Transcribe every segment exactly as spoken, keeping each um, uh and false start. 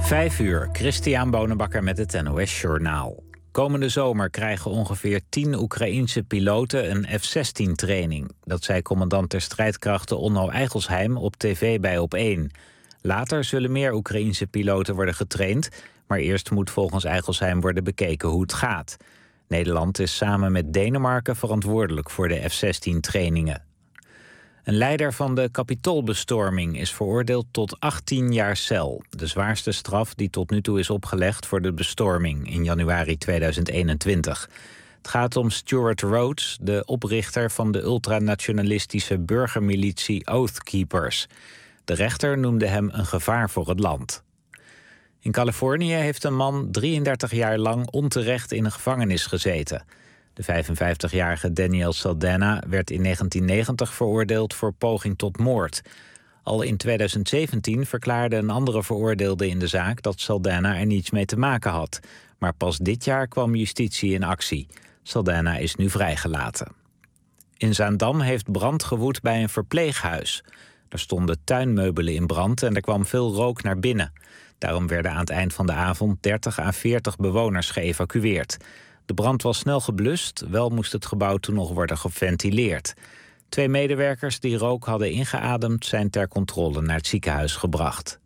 Vijf uur, Christian Bonenbakker met het N O S Journaal. Komende zomer krijgen ongeveer tien Oekraïense piloten een F zestien training. Dat zei commandant der strijdkrachten Onno Eigelsheim op tv bij Op één. Later zullen meer Oekraïense piloten worden getraind, maar eerst moet volgens Eigelsheim worden bekeken hoe het gaat. Nederland is samen met Denemarken verantwoordelijk voor de F zestien trainingen. Een leider van de Capitoolbestorming is veroordeeld tot achttien jaar cel. De zwaarste straf die tot nu toe is opgelegd voor de bestorming in januari tweeduizend eenentwintig. Het gaat om Stuart Rhodes, de oprichter van de ultranationalistische burgermilitie Oath Keepers. De rechter noemde hem een gevaar voor het land. In Californië heeft een man drieëndertig jaar lang onterecht in een gevangenis gezeten. De vijfenvijftigjarige Daniel Saldana werd in negentien negentig veroordeeld voor poging tot moord. Al in tweeduizend zeventien verklaarde een andere veroordeelde in de zaak dat Saldana er niets mee te maken had. Maar pas dit jaar kwam justitie in actie. Saldana is nu vrijgelaten. In Zaandam heeft brand gewoed bij een verpleeghuis. Er stonden tuinmeubelen in brand en er kwam veel rook naar binnen. Daarom werden aan het eind van de avond dertig à veertig bewoners geëvacueerd. De brand was snel geblust, wel moest het gebouw toen nog worden geventileerd. Twee medewerkers die rook hadden ingeademd zijn ter controle naar het ziekenhuis gebracht.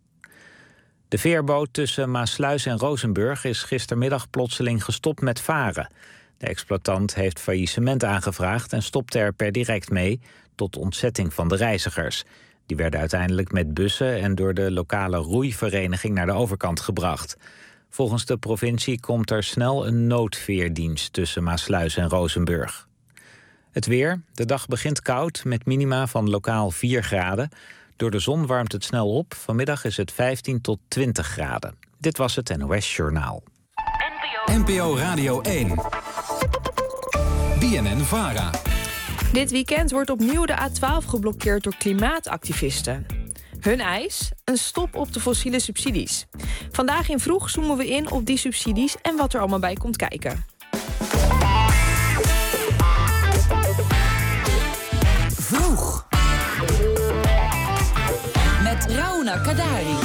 De veerboot tussen Maassluis en Rozenburg is gistermiddag plotseling gestopt met varen. De exploitant heeft faillissement aangevraagd en stopte er per direct mee, tot ontzetting van de reizigers. Die werden uiteindelijk met bussen en door de lokale roeivereniging naar de overkant gebracht. Volgens de provincie komt er snel een noodveerdienst tussen Maassluis en Rozenburg. Het weer. De dag begint koud met minima van lokaal vier graden. Door de zon warmt het snel op. Vanmiddag is het vijftien tot twintig graden. Dit was het N O S Journaal. N P O Radio één. B N N-Vara. Dit weekend wordt opnieuw de A twaalf geblokkeerd door klimaatactivisten. Hun eis? Een stop op de fossiele subsidies. Vandaag in Vroeg zoomen we in op die subsidies en wat er allemaal bij komt kijken. Vroeg. Met Rauna Kadari.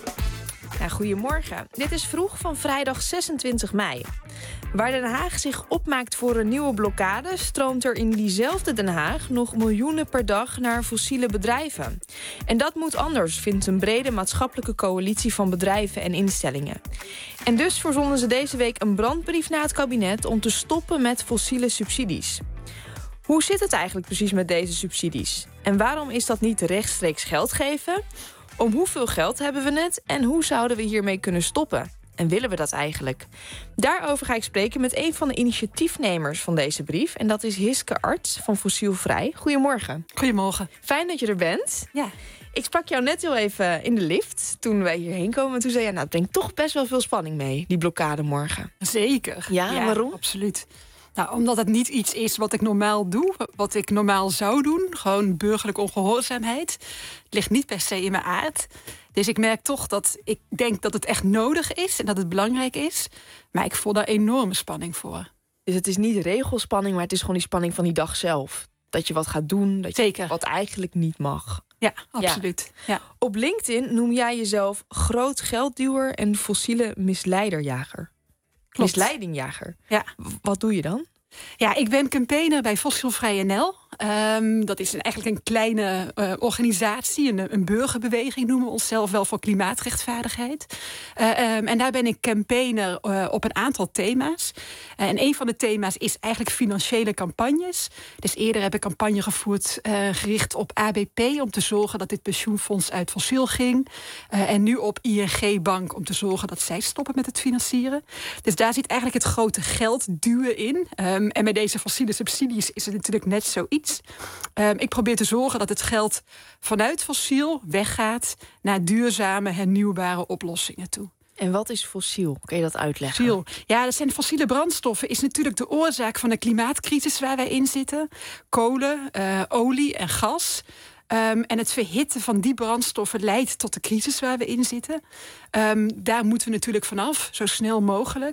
Ja, goedemorgen. Dit is Vroeg van vrijdag zesentwintig mei. Waar Den Haag zich opmaakt voor een nieuwe blokkade, stroomt er in diezelfde Den Haag nog miljoenen per dag naar fossiele bedrijven. En dat moet anders, vindt een brede maatschappelijke coalitie van bedrijven en instellingen. En dus verzonden ze deze week een brandbrief naar het kabinet om te stoppen met fossiele subsidies. Hoe zit het eigenlijk precies met deze subsidies? En waarom is dat niet rechtstreeks geld geven? Om hoeveel geld hebben we het en hoe zouden we hiermee kunnen stoppen? En willen we dat eigenlijk? Daarover ga ik spreken met een van de initiatiefnemers van deze brief. En dat is Hiske Arts van Fossielvrij. Goedemorgen. Goedemorgen. Fijn dat je er bent. Ja. Ik sprak jou net heel even in de lift toen wij hierheen komen. En toen zei je, nou, het brengt toch best wel veel spanning mee, die blokkade morgen. Zeker. Ja, ja, waarom? Absoluut. Nou, omdat het niet iets is wat ik normaal doe, wat ik normaal zou doen. Gewoon burgerlijke ongehoorzaamheid. Het ligt niet per se in mijn aard. Dus ik merk toch dat ik denk dat het echt nodig is en dat het belangrijk is. Maar ik voel daar enorme spanning voor. Dus het is niet regelspanning, maar het is gewoon die spanning van die dag zelf. Dat je wat gaat doen, dat je Zeker. Wat eigenlijk niet mag. Ja, absoluut. Ja. Ja. Op LinkedIn noem jij jezelf groot geldduwer en fossiele misleiderjager. Klopt. Misleidingjager. Ja. Wat doe je dan? Ja, ik ben campaigner bij Fossielvrij N L. Um, dat is een, eigenlijk een kleine uh, organisatie, een, een burgerbeweging noemen we onszelf wel voor klimaatrechtvaardigheid. Uh, um, en daar ben ik campaigner uh, op een aantal thema's. Uh, en een van de thema's is eigenlijk financiële campagnes. Dus eerder heb ik campagne gevoerd uh, gericht op A B P om te zorgen dat dit pensioenfonds uit fossiel ging. Uh, en nu op I N G Bank om te zorgen dat zij stoppen met het financieren. Dus daar zit eigenlijk het grote geld duwen in. Um, en met deze fossiele subsidies is het natuurlijk net zoiets. Um, ik probeer te zorgen dat het geld vanuit fossiel weggaat naar duurzame, hernieuwbare oplossingen toe. En wat is fossiel? Kun je dat uitleggen? Fossiel. Ja, dat zijn fossiele brandstoffen. Is natuurlijk de oorzaak van de klimaatcrisis waar wij in zitten. Kolen, uh, olie en gas. Um, en het verhitten van die brandstoffen leidt tot de crisis waar we in zitten. Um, daar moeten we natuurlijk vanaf, zo snel mogelijk.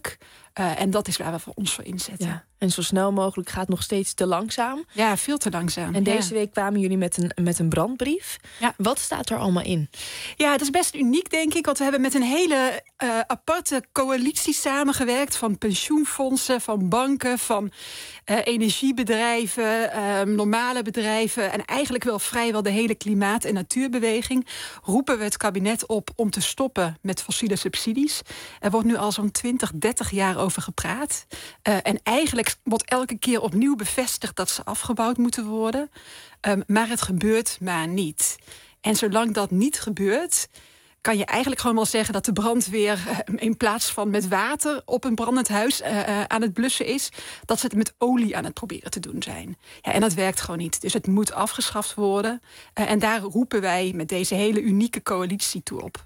Uh, en dat is waar we voor ons voor inzetten. Ja. En zo snel mogelijk gaat nog steeds te langzaam. Ja, veel te langzaam. En deze ja. week kwamen jullie met een, met een brandbrief. Ja. Wat staat er allemaal in? Ja, dat is best uniek, denk ik. Want we hebben met een hele uh, aparte coalitie samengewerkt. Van pensioenfondsen, van banken, van uh, energiebedrijven, uh, normale bedrijven. En eigenlijk wel vrijwel de hele klimaat- en natuurbeweging. Roepen we het kabinet op om te stoppen met fossiele subsidies. Er wordt nu al zo'n twintig, dertig jaar over gepraat. Uh, en eigenlijk wordt elke keer opnieuw bevestigd dat ze afgebouwd moeten worden. Um, maar het gebeurt maar niet. En zolang dat niet gebeurt, kan je eigenlijk gewoon wel zeggen dat de brandweer uh, in plaats van met water op een brandend huis uh, uh, aan het blussen is, dat ze het met olie aan het proberen te doen zijn. Ja, en dat werkt gewoon niet. Dus het moet afgeschaft worden. Uh, en daar roepen wij met deze hele unieke coalitie toe op.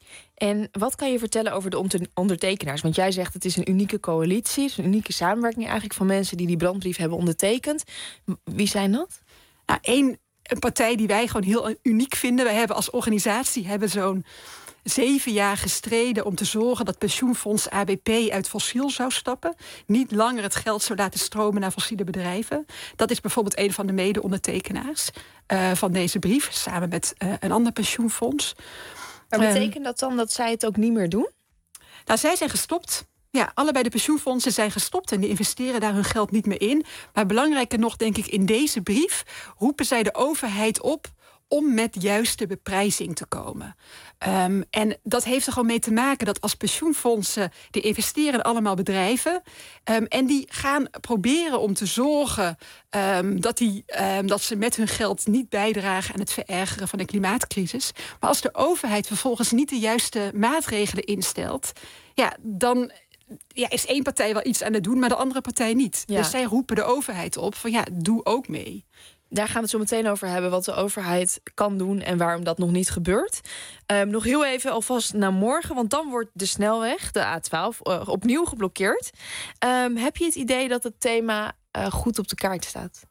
En wat kan je vertellen over de ondertekenaars? Want jij zegt het is een unieke coalitie, het is een unieke samenwerking eigenlijk van mensen die die brandbrief hebben ondertekend. Wie zijn dat? Nou, één een partij die wij gewoon heel uniek vinden. Wij hebben als organisatie hebben zo'n zeven jaar gestreden om te zorgen dat pensioenfonds A B P uit fossiel zou stappen. Niet langer het geld zou laten stromen naar fossiele bedrijven. Dat is bijvoorbeeld een van de mede-ondertekenaars uh, van deze brief, samen met uh, een ander pensioenfonds. Maar betekent dat dan dat zij het ook niet meer doen? Nou, zij zijn gestopt. Ja, allebei de pensioenfondsen zijn gestopt en die investeren daar hun geld niet meer in. Maar belangrijker nog, denk ik, in deze brief roepen zij de overheid op om met juiste beprijzing te komen. Um, en dat heeft er gewoon mee te maken dat als pensioenfondsen, die investeren in allemaal bedrijven, um, en die gaan proberen om te zorgen um, dat, die, um, dat ze met hun geld niet bijdragen aan het verergeren van de klimaatcrisis. Maar als de overheid vervolgens niet de juiste maatregelen instelt, ja, dan ja, is één partij wel iets aan het doen, maar de andere partij niet. Ja. Dus zij roepen de overheid op van ja, doe ook mee. Daar gaan we het zo meteen over hebben, wat de overheid kan doen en waarom dat nog niet gebeurt. Um, nog heel even alvast naar morgen, want dan wordt de snelweg, de A twaalf, uh, opnieuw geblokkeerd. Um, heb je het idee dat het thema uh, goed op de kaart staat?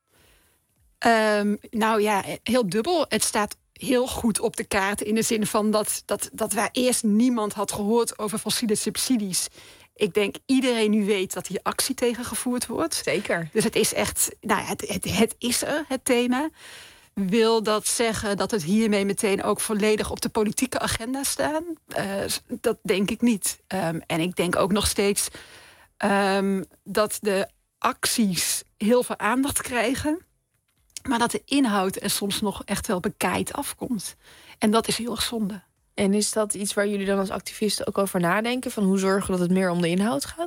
Um, nou ja, heel dubbel. Het staat heel goed op de kaart in de zin van dat, dat, dat waar eerst niemand had gehoord over fossiele subsidies. Ik denk iedereen nu weet dat hier actie tegen gevoerd wordt. Zeker. Dus het is echt, nou ja, het, het, het is er, het thema. Wil dat zeggen dat het hiermee meteen ook volledig op de politieke agenda staat? Uh, dat denk ik niet. Um, en ik denk ook nog steeds um, dat de acties heel veel aandacht krijgen, maar dat de inhoud er soms nog echt wel bekaaid afkomt. En dat is heel erg zonde. En is dat iets waar jullie dan als activisten ook over nadenken? Van hoe zorgen dat het meer om de inhoud gaat?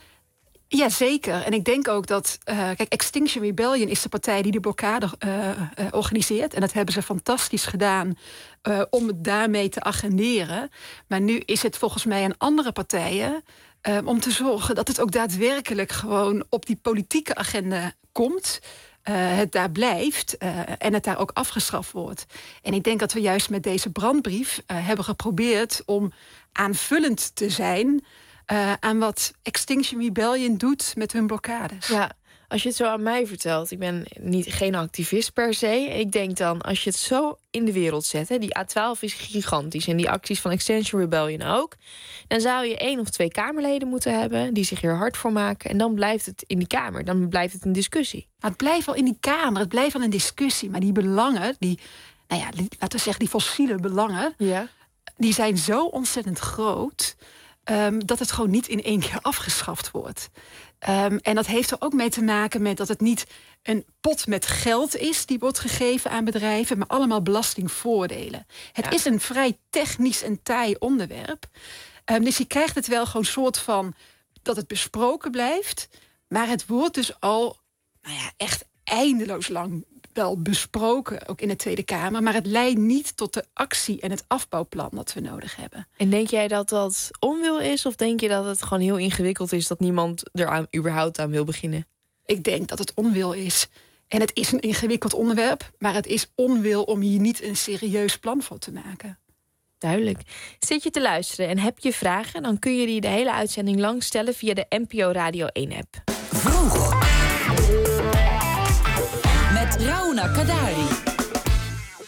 Ja, zeker. En ik denk ook dat Uh, kijk, Extinction Rebellion is de partij die de blokkade uh, uh, organiseert. En dat hebben ze fantastisch gedaan uh, om het daarmee te agenderen. Maar nu is het volgens mij aan andere partijen uh, om te zorgen dat het ook daadwerkelijk gewoon op die politieke agenda komt. Uh, het daar blijft uh, en het daar ook afgeschaft wordt. En ik denk dat we juist met deze brandbrief uh, hebben geprobeerd om aanvullend te zijn Uh, aan wat Extinction Rebellion doet met hun blokkades. Ja, als je het zo aan mij vertelt, ik ben niet, geen activist per se. Ik denk dan, als je het zo in de wereld zet, hè, die A twaalf is gigantisch en die acties van Extinction Rebellion ook, dan zou je één of twee Kamerleden moeten hebben die zich er hard voor maken. En dan blijft het in die Kamer, dan blijft het een discussie. Maar het blijft wel in die Kamer, het blijft wel een discussie. Maar die belangen, die, nou ja, laten we zeggen, die fossiele belangen, ja, die zijn zo ontzettend groot Um, dat het gewoon niet in één keer afgeschaft wordt. Um, en dat heeft er ook mee te maken met dat het niet een pot met geld is die wordt gegeven aan bedrijven, maar allemaal belastingvoordelen. Het ja. is een vrij technisch en taai onderwerp. Um, dus je krijgt het wel gewoon soort van dat het besproken blijft, maar het wordt dus al nou ja, echt eindeloos lang wel besproken, ook in de Tweede Kamer, maar het leidt niet tot de actie en het afbouwplan dat we nodig hebben. En denk jij dat dat onwil is, of denk je dat het gewoon heel ingewikkeld is dat niemand er aan, überhaupt aan wil beginnen? Ik denk dat het onwil is. En het is een ingewikkeld onderwerp, maar het is onwil om hier niet een serieus plan voor te maken. Duidelijk. Zit je te luisteren en heb je vragen, dan kun je die de hele uitzending lang stellen via de N P O Radio één app. Vroeg. Met Rauna Kadari.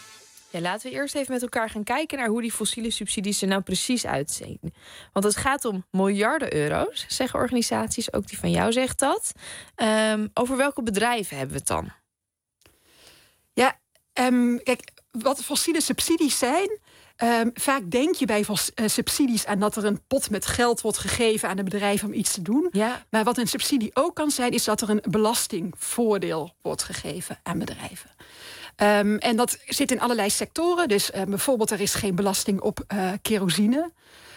Ja, laten we eerst even met elkaar gaan kijken naar hoe die fossiele subsidies er nou precies uitzien. Want het gaat om miljarden euro's, zeggen organisaties. Ook die van jou zegt dat. Um, over welke bedrijven hebben we het dan? Ja, um, kijk, wat fossiele subsidies zijn... Um, vaak denk je bij vos, uh, subsidies aan dat er een pot met geld wordt gegeven aan een bedrijf om iets te doen. Ja. Maar wat een subsidie ook kan zijn, is dat er een belastingvoordeel wordt gegeven aan bedrijven. Um, en dat zit in allerlei sectoren. Dus uh, bijvoorbeeld er is geen belasting op uh, kerosine.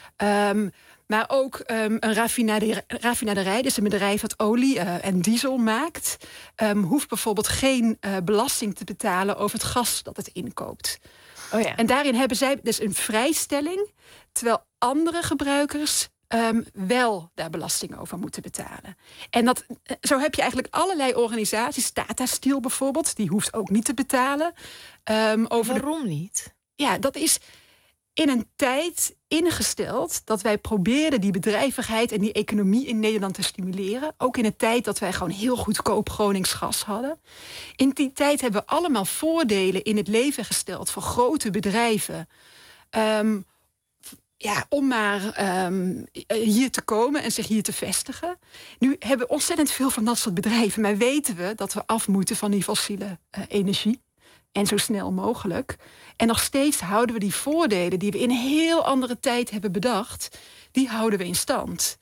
Um, maar ook um, een raffinaderij, raffinaderij, dus een bedrijf dat olie uh, en diesel maakt, um, hoeft bijvoorbeeld geen uh, belasting te betalen over het gas dat het inkoopt. Oh ja. En daarin hebben zij dus een vrijstelling, terwijl andere gebruikers um, wel daar belasting over moeten betalen. En dat, zo heb je eigenlijk allerlei organisaties, Tata Steel bijvoorbeeld, die hoeft ook niet te betalen. Um, over Waarom de... niet? Ja, dat is in een tijd ingesteld dat wij probeerden die bedrijvigheid en die economie in Nederland te stimuleren. Ook in een tijd dat wij gewoon heel goedkoop Gronings gas hadden. In die tijd hebben we allemaal voordelen in het leven gesteld voor grote bedrijven. Um, ja, om maar um, hier te komen en zich hier te vestigen. Nu hebben we ontzettend veel van dat soort bedrijven, maar weten we dat we af moeten van die fossiele uh, energie. En zo snel mogelijk. En nog steeds houden we die voordelen die we in een heel andere tijd hebben bedacht, die houden we in stand.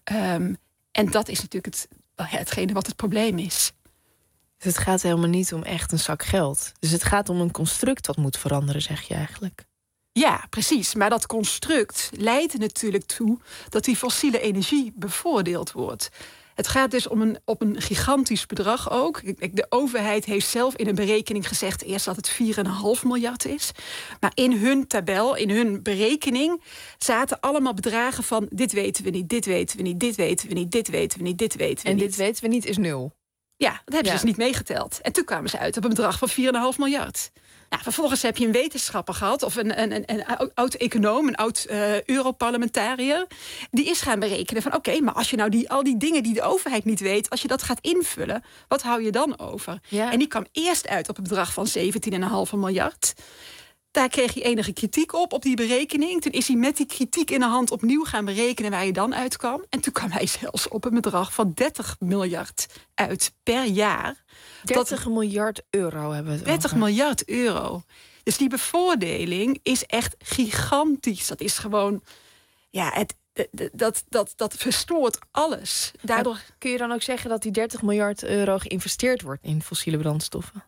Um, en dat is natuurlijk het, hetgene wat het probleem is. Dus het gaat helemaal niet om echt een zak geld. Dus het gaat om een construct dat moet veranderen, zeg je eigenlijk. Ja, precies. Maar dat construct leidt er natuurlijk toe dat die fossiele energie bevoordeeld wordt. Het gaat dus om een, op een gigantisch bedrag ook. De overheid heeft zelf in een berekening gezegd eerst dat het vier komma vijf miljard is. Maar in hun tabel, in hun berekening, zaten allemaal bedragen van dit weten we niet, dit weten we niet, dit weten we niet, dit weten we niet, dit weten we en niet. En dit weten we niet is nul. Ja, dat hebben ja. ze dus niet meegeteld. En toen kwamen ze uit op een bedrag van vier komma vijf miljard. Nou, vervolgens heb je een wetenschapper gehad, of een, een, een, een oud-econoom, een oud-Europarlementariër, uh, die is gaan berekenen van oké, okay, maar als je nou die, al die dingen die de overheid niet weet, als je dat gaat invullen, wat hou je dan over? Ja. En die kwam eerst uit op een bedrag van zeventien komma vijf miljard. Daar kreeg hij enige kritiek op, op die berekening. Toen is hij met die kritiek in de hand opnieuw gaan berekenen waar je dan uitkwam. En toen kwam hij zelfs op een bedrag van dertig miljard uit per jaar. dertig miljard euro hebben we het dertig over. miljard euro. Dus die bevoordeling is echt gigantisch. Dat is gewoon, ja, het, dat, dat, dat verstoort alles. Daardoor... Maar kun je dan ook zeggen dat die dertig miljard euro geïnvesteerd wordt in fossiele brandstoffen?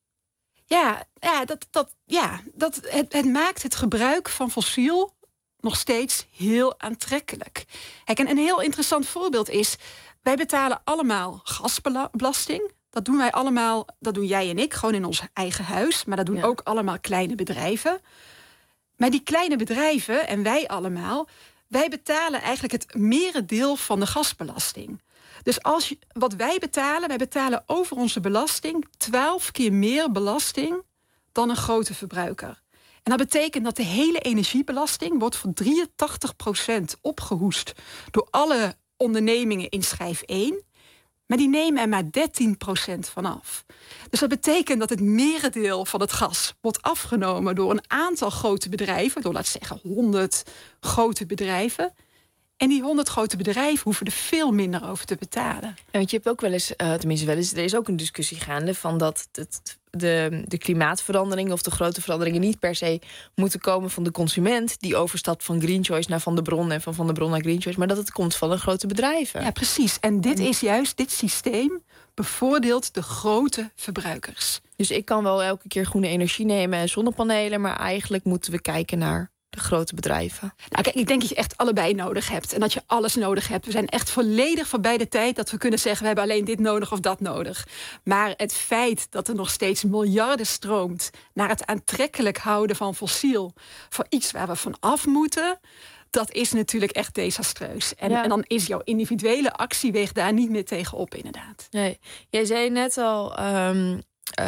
Ja, ja, dat, dat, ja dat, het, het maakt het gebruik van fossiel nog steeds heel aantrekkelijk. Kijk, en een heel interessant voorbeeld is, wij betalen allemaal gasbelasting. Dat doen wij allemaal, dat doen jij en ik, gewoon in ons eigen huis. Maar dat doen ja. ook allemaal kleine bedrijven. Maar die kleine bedrijven, en wij allemaal, wij betalen eigenlijk het merendeel van de gasbelasting. Dus als je, wat wij betalen, wij betalen over onze belasting twaalf keer meer belasting dan een grote verbruiker. En dat betekent dat de hele energiebelasting wordt voor drieëntachtig procent opgehoest door alle ondernemingen in schijf één. Maar die nemen er maar dertien procent vanaf. Dus dat betekent dat het merendeel van het gas wordt afgenomen door een aantal grote bedrijven, door laten we zeggen honderd grote bedrijven. En die honderd grote bedrijven hoeven er veel minder over te betalen. Ja, want je hebt ook wel eens, uh, tenminste wel eens, er is ook een discussie gaande van dat het, de, de klimaatveranderingen of de grote veranderingen niet per se moeten komen van de consument die overstapt van Green Choice naar Van der Bron en van Van der Bron naar Green Choice, maar dat het komt van de grote bedrijven. Ja, precies. En dit is juist, dit systeem bevoordeelt de grote verbruikers. Dus ik kan wel elke keer groene energie nemen en zonnepanelen, maar eigenlijk moeten we kijken naar de grote bedrijven. Nou, kijk, ik denk dat je echt allebei nodig hebt. En dat je alles nodig hebt. We zijn echt volledig voorbij de tijd dat we kunnen zeggen, we hebben alleen dit nodig of dat nodig. Maar het feit dat er nog steeds miljarden stroomt naar het aantrekkelijk houden van fossiel voor iets waar we van af moeten, dat is natuurlijk echt desastreus. En, ja. en dan is jouw individuele actie weegt daar niet meer tegenop, inderdaad. Nee, jij zei net al Um,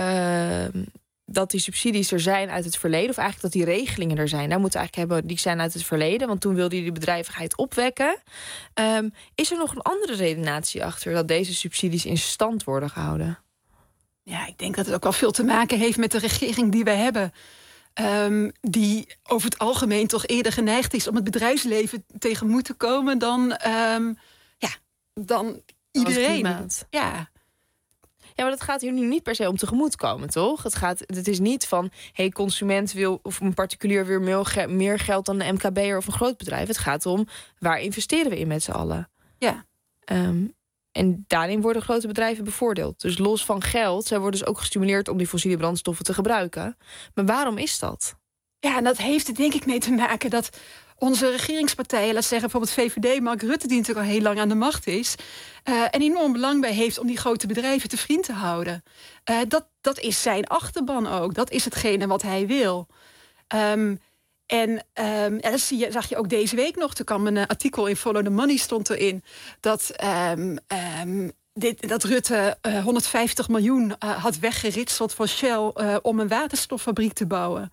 uh, dat die subsidies er zijn uit het verleden, of eigenlijk dat die regelingen er zijn. Nou moeten we eigenlijk hebben, die zijn uit het verleden, want toen wilde je die bedrijvigheid opwekken. Um, is er nog een andere redenatie achter dat deze subsidies in stand worden gehouden? Ja, ik denk dat het ook wel veel te maken heeft met de regering die we hebben. Um, die over het algemeen toch eerder geneigd is om het bedrijfsleven tegemoet te komen dan, um, ja, dan iedereen. Ja. Ja, maar dat gaat hier nu niet per se om tegemoetkomen, toch? Het, gaat, het is niet van, hey, consument wil of een particulier weer meer, meer geld dan een M K B'er of een groot bedrijf. Het gaat om, waar investeren we in met z'n allen? Ja. Um, en daarin worden grote bedrijven bevoordeeld. Dus los van geld, zij worden dus ook gestimuleerd om die fossiele brandstoffen te gebruiken. Maar waarom is dat? Ja, en dat heeft er denk ik mee te maken dat onze regeringspartijen, laat zeggen bijvoorbeeld V V D, Mark Rutte, die natuurlijk al heel lang aan de macht is, uh, een enorm belang bij heeft om die grote bedrijven te vriend te houden. Uh, dat, dat is zijn achterban ook. Dat is hetgene wat hij wil. Um, en um, ja, dat zie je, zag je ook deze week nog. Er kwam een uh, artikel in Follow the Money, stond erin dat Um, um, Dit, dat Rutte uh, honderdvijftig miljoen uh, had weggeritseld van Shell uh, om een waterstoffabriek te bouwen.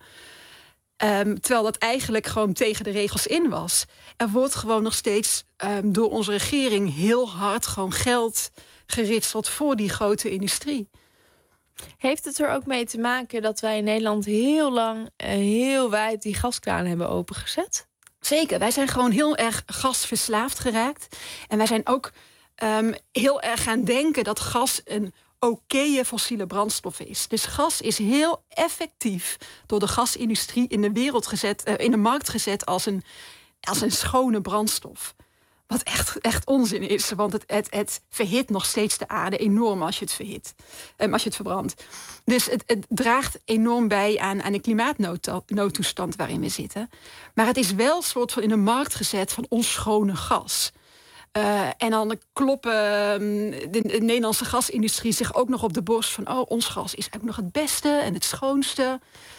Um, terwijl dat eigenlijk gewoon tegen de regels in was. Er wordt gewoon nog steeds um, door onze regering heel hard gewoon geld geritseld voor die grote industrie. Heeft het er ook mee te maken dat wij in Nederland heel lang en heel wijd die gaskraan hebben opengezet? Zeker, wij zijn gewoon heel erg gasverslaafd geraakt. En wij zijn ook Um, heel erg gaan denken dat gas een oké fossiele brandstof is. Dus gas is heel effectief door de gasindustrie in de wereld gezet, uh, in de markt gezet als een, als een schone brandstof. Wat echt, echt onzin is, want het, het, het verhit nog steeds de aarde enorm als je het verhit, um, als je het verbrandt. Dus het, het draagt enorm bij aan, aan de klimaatnoodtoestand waarin we zitten. Maar het is wel een soort van in de markt gezet van onschone gas. Uh, en dan kloppen um, de, de Nederlandse gasindustrie zich ook nog op de borst van, oh, ons gas is eigenlijk nog het beste en het schoonste.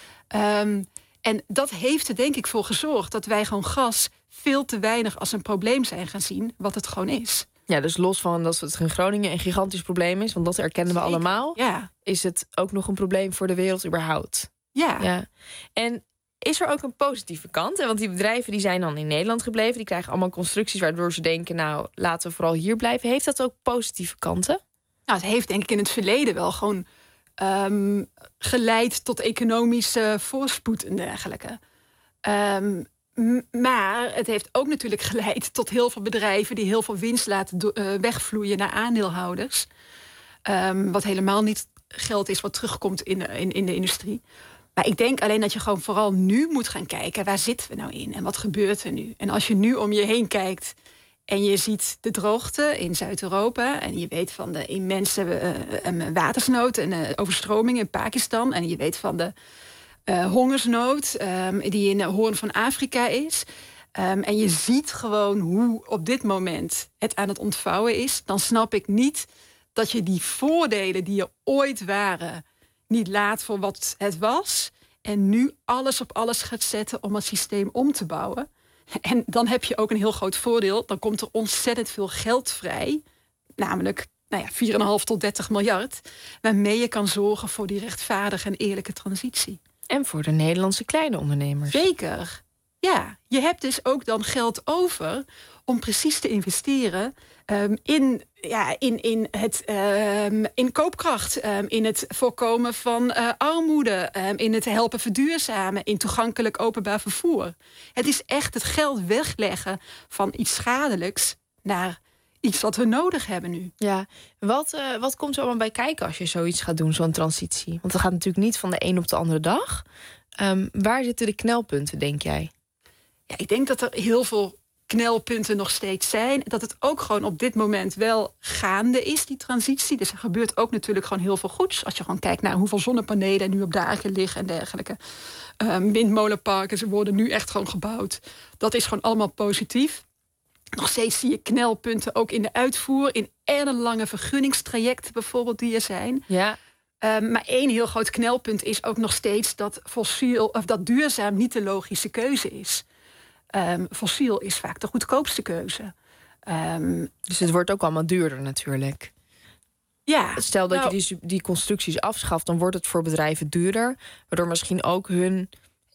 Um, en dat heeft er denk ik voor gezorgd dat wij gewoon gas veel te weinig als een probleem zijn gaan zien, wat het gewoon is. Ja, dus los van dat het in Groningen een gigantisch probleem is, want dat erkennen we Zeker. allemaal, Ja. is het ook nog een probleem voor de wereld überhaupt. Ja. Ja. En is er ook een positieve kant? Want die bedrijven die zijn dan in Nederland gebleven, die krijgen allemaal constructies waardoor ze denken, nou, laten we vooral hier blijven. Heeft dat ook positieve kanten? Nou, het heeft denk ik in het verleden wel gewoon um, geleid tot economische voorspoed en dergelijke. Um, m- maar het heeft ook natuurlijk geleid tot heel veel bedrijven die heel veel winst laten do- uh, wegvloeien naar aandeelhouders. Um, wat helemaal niet geld is wat terugkomt in de, in, in de industrie. Maar ik denk alleen dat je gewoon vooral nu moet gaan kijken, waar zitten we nou in en wat gebeurt er nu? En als je nu om je heen kijkt en je ziet de droogte in Zuid-Europa en je weet van de immense uh, watersnood en uh, overstroming in Pakistan en je weet van de uh, hongersnood um, die in de Hoorn van Afrika is. Um, en je ziet gewoon hoe op dit moment het aan het ontvouwen is, dan snap ik niet dat je die voordelen die er ooit waren niet laat voor wat het was en nu alles op alles gaat zetten om het systeem om te bouwen. En dan heb je ook een heel groot voordeel. Dan komt er ontzettend veel geld vrij, namelijk nou ja, vier komma vijf tot dertig miljard, waarmee je kan zorgen voor die rechtvaardige en eerlijke transitie. En voor de Nederlandse kleine ondernemers. Zeker. Ja, je hebt dus ook dan geld over om precies te investeren um, in, ja, in, in, het, um, in koopkracht, um, in het voorkomen van uh, armoede, um, in het helpen verduurzamen, in toegankelijk openbaar vervoer. Het is echt het geld wegleggen van iets schadelijks naar iets wat we nodig hebben nu. Ja, wat, uh, wat komt er allemaal bij kijken als je zoiets gaat doen, zo'n transitie? Want dat gaat natuurlijk niet van de een op de andere dag. Um, waar zitten de knelpunten, denk jij? Ja, ik denk dat er heel veel knelpunten nog steeds zijn. Dat het ook gewoon op dit moment wel gaande is, die transitie. Dus er gebeurt ook natuurlijk gewoon heel veel goeds. Als je gewoon kijkt naar hoeveel zonnepanelen nu op dagen liggen en dergelijke. Um, windmolenparken, ze worden nu echt gewoon gebouwd. Dat is gewoon allemaal positief. Nog steeds zie je knelpunten ook in de uitvoer, in ellenlange vergunningstrajecten bijvoorbeeld die er zijn. Ja. Um, maar één heel groot knelpunt is ook nog steeds dat fossiel of dat duurzaam niet de logische keuze is. Um, fossiel is vaak de goedkoopste keuze. Um, dus het wordt ook allemaal duurder natuurlijk. Ja. Stel dat nou, je die, die constructies afschaft, dan wordt het voor bedrijven duurder, waardoor misschien ook hun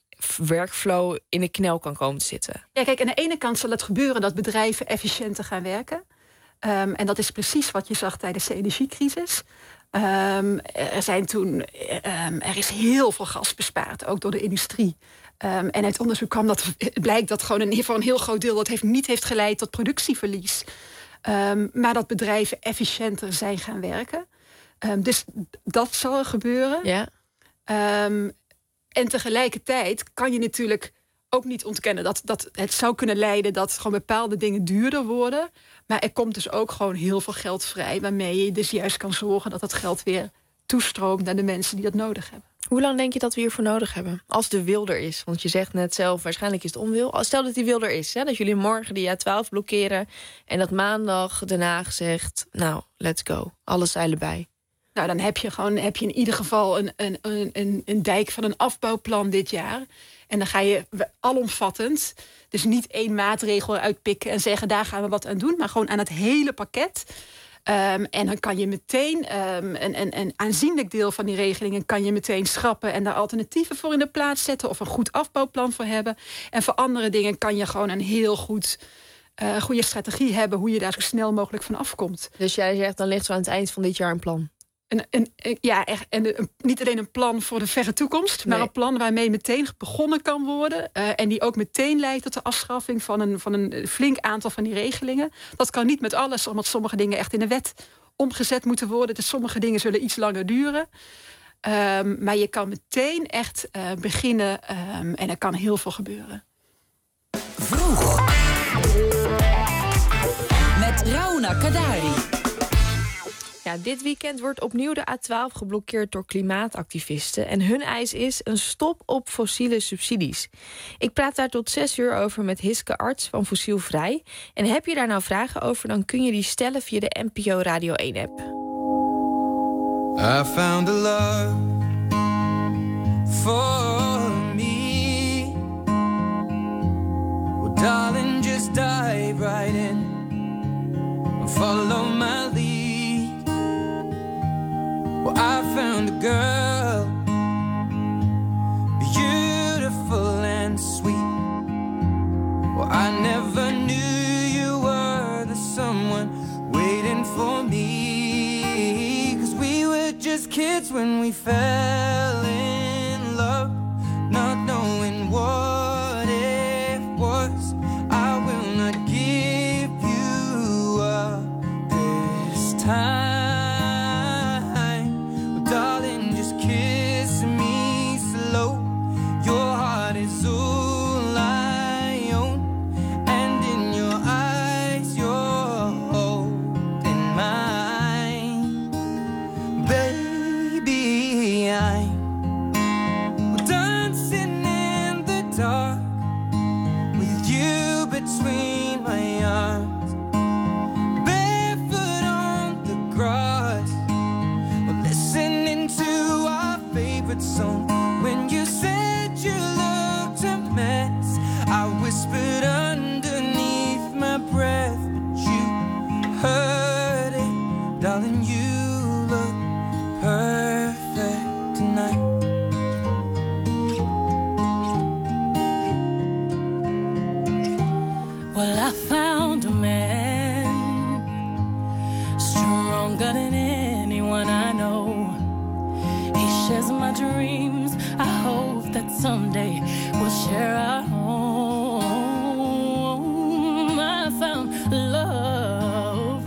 workflow in de knel kan komen te zitten. Ja, kijk, aan de ene kant zal het gebeuren dat bedrijven efficiënter gaan werken. Um, en dat is precies wat je zag tijdens de energiecrisis. Um, er zijn toen, um, er is heel veel gas bespaard, ook door de industrie. Um, en uit onderzoek kwam dat het blijkt dat gewoon een, voor een heel groot deel dat heeft, niet heeft geleid tot productieverlies. Um, maar dat bedrijven efficiënter zijn gaan werken. Um, dus dat zal er gebeuren. Ja. Um, en tegelijkertijd kan je natuurlijk ook niet ontkennen dat, dat het zou kunnen leiden dat gewoon bepaalde dingen duurder worden. Maar er komt dus ook gewoon heel veel geld vrij, waarmee je dus juist kan zorgen dat dat geld weer toestroomt naar de mensen die dat nodig hebben. Hoe lang denk je dat we hiervoor nodig hebben? Als de wil er is. Want je zegt net zelf, waarschijnlijk is het onwil. Stel dat die wil er is. Hè? Dat jullie morgen de A twaalf blokkeren. En dat maandag Den Haag zegt, nou, let's go. Alle zeilen bij. Nou, dan heb je gewoon heb je in ieder geval een, een, een, een dijk van een afbouwplan dit jaar. En dan ga je alomvattend, dus niet één maatregel uitpikken en zeggen, daar gaan we wat aan doen. Maar gewoon aan het hele pakket. Um, en dan kan je meteen um, een, een, een aanzienlijk deel van die regelingen kan je meteen schrappen en daar alternatieven voor in de plaats zetten of een goed afbouwplan voor hebben. En voor andere dingen kan je gewoon een heel goed uh, goede strategie hebben hoe je daar zo snel mogelijk van afkomt. Dus jij zegt, dan ligt zo aan het eind van dit jaar een plan. En, en, ja, echt, en een, niet alleen een plan voor de verre toekomst, nee. maar een plan waarmee meteen begonnen kan worden. Uh, en die ook meteen leidt tot de afschaffing van een, van een flink aantal van die regelingen. Dat kan niet met alles, omdat sommige dingen echt in de wet omgezet moeten worden. Dus sommige dingen zullen iets langer duren. Um, maar je kan meteen echt uh, beginnen um, en er kan heel veel gebeuren. Vroeg. Met Rauna Kadari. Ja, dit weekend wordt opnieuw de A twaalf geblokkeerd door klimaatactivisten. En hun eis is een stop op fossiele subsidies. Ik praat daar tot zes uur over met Hiske Arts van Fossielvrij. En heb je daar nou vragen over, dan kun je die stellen via de N P O Radio één-app. I found a love for me. Well, darling, just dive right in and follow my lead. Well, I found a girl, beautiful and sweet. Well, I never knew you were the someone waiting for me. 'Cause we were just kids when we fell in love, not knowing what it was. I will not give you up this time. When you said you looked a mess, I whispered underneath my breath, but you heard it, darling. You look perfect tonight. Well, I found a man stronger than anyone I know. Shares my dreams. I hope that someday we'll share our home. I found love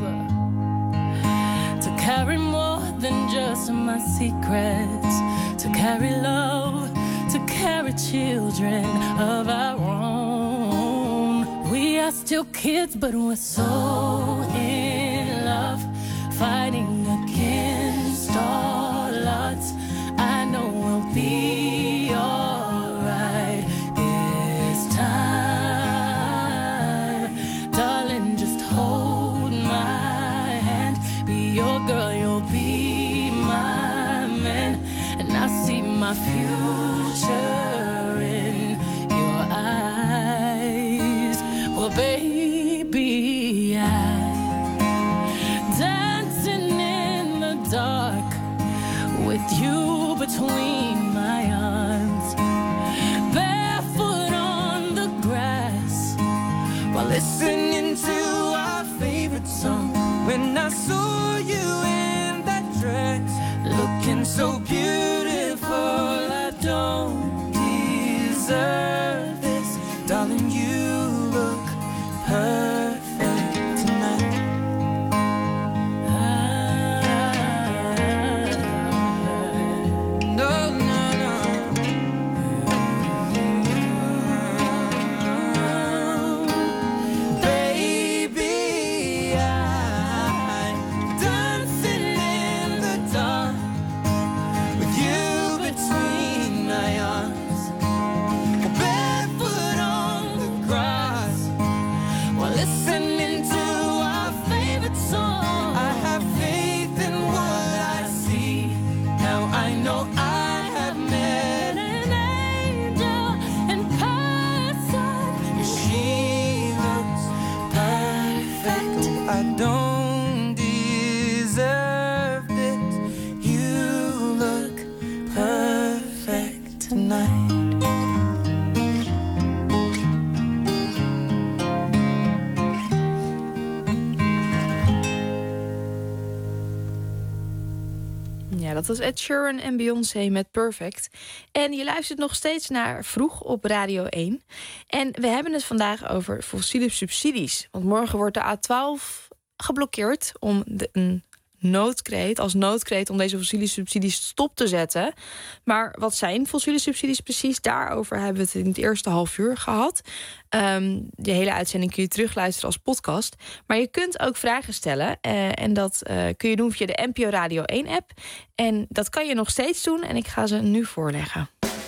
to carry more than just my secrets, to carry love, to carry children of our own. We are still kids, but we're so in love, fighting against all odds. I know we'll be alright this time. Darling, just hold my hand. Be your girl, you'll be my man. And I see my future in your eyes. Well, baby, I'm dancing in the dark with you between my arms, barefoot on the grass, while listening to our favorite song. When I saw you in that dress, looking so beautiful. I don't deserve this, darling. You look perfect tonight. No, no, no. Baby, I'm dancing in the dark with you between my arms, barefoot on the grass while listening to our favorite song. I have faith in what I see. Now I know I have met an angel in person. She looks perfect. I don't deserve it. You look perfect tonight. Ja, dat was Ed Sheeran en Beyoncé met Perfect. En je luistert nog steeds naar Vroeg op Radio één. En we hebben het vandaag over fossiele subsidies. Want morgen wordt de A twaalf geblokkeerd om de, een noodkreet, als noodkreet om deze fossiele subsidies stop te zetten. Maar wat zijn fossiele subsidies precies? Daarover hebben we het in het eerste half uur gehad. Um, de hele uitzending kun je terugluisteren als podcast. Maar je kunt ook vragen stellen. Uh, en dat uh, kun je doen via de N P O Radio één app. En dat kan je nog steeds doen. En ik ga ze nu voorleggen.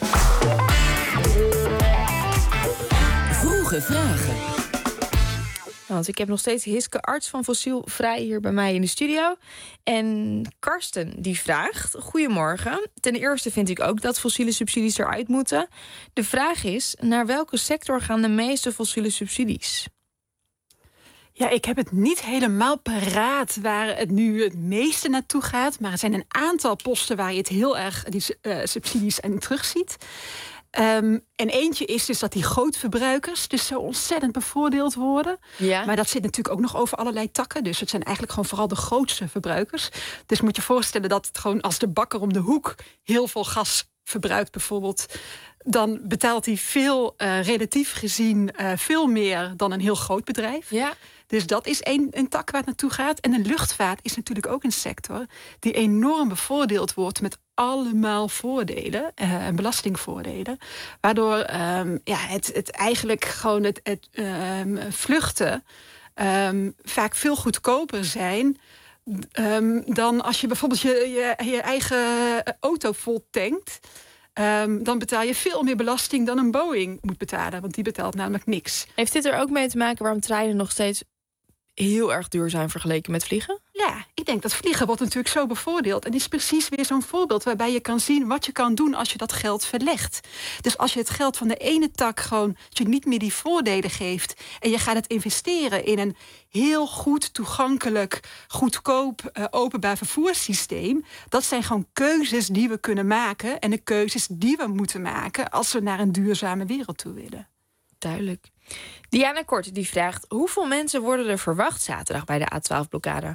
Vroege vragen. Want ik heb nog steeds Hiske, arts van Fossielvrij, hier bij mij in de studio. En Karsten die vraagt: goedemorgen. Ten eerste vind ik ook dat fossiele subsidies eruit moeten. De vraag is, naar welke sector gaan de meeste fossiele subsidies? Ja, ik heb het niet helemaal paraat waar het nu het meeste naartoe gaat. Maar er zijn een aantal posten waar je het heel erg, die uh, subsidies en terugziet. Um, en eentje is dus dat die grootverbruikers dus zo ontzettend bevoordeeld worden. Ja. Maar dat zit natuurlijk ook nog over allerlei takken. Dus het zijn eigenlijk gewoon vooral de grootste verbruikers. Dus moet je voorstellen dat het gewoon als de bakker om de hoek heel veel gas verbruikt bijvoorbeeld, dan betaalt hij veel, uh, relatief gezien, uh, veel meer dan een heel groot bedrijf. Ja. Dus dat is één een tak waar het naartoe gaat. En de luchtvaart is natuurlijk ook een sector die enorm bevoordeeld wordt met allemaal voordelen uh, en belastingvoordelen. Waardoor um, ja, het, het eigenlijk gewoon het, het um, vluchten um, vaak veel goedkoper zijn um, dan als je bijvoorbeeld je, je, je eigen auto vol tankt. Um, dan betaal je veel meer belasting dan een Boeing moet betalen. Want die betaalt namelijk niks. Heeft dit er ook mee te maken waarom treinen nog steeds heel erg duur zijn vergeleken met vliegen? Ja, ik denk dat vliegen wordt natuurlijk zo bevoordeeld. En is precies weer zo'n voorbeeld waarbij je kan zien wat je kan doen als je dat geld verlegt. Dus als je het geld van de ene tak gewoon, als je niet meer die voordelen geeft en je gaat het investeren in een heel goed toegankelijk, goedkoop, uh, openbaar vervoerssysteem. Dat zijn gewoon keuzes die we kunnen maken en de keuzes die we moeten maken als we naar een duurzame wereld toe willen. Duidelijk. Diana Kort die vraagt: hoeveel mensen worden er verwacht zaterdag bij de A twaalf-blokkade?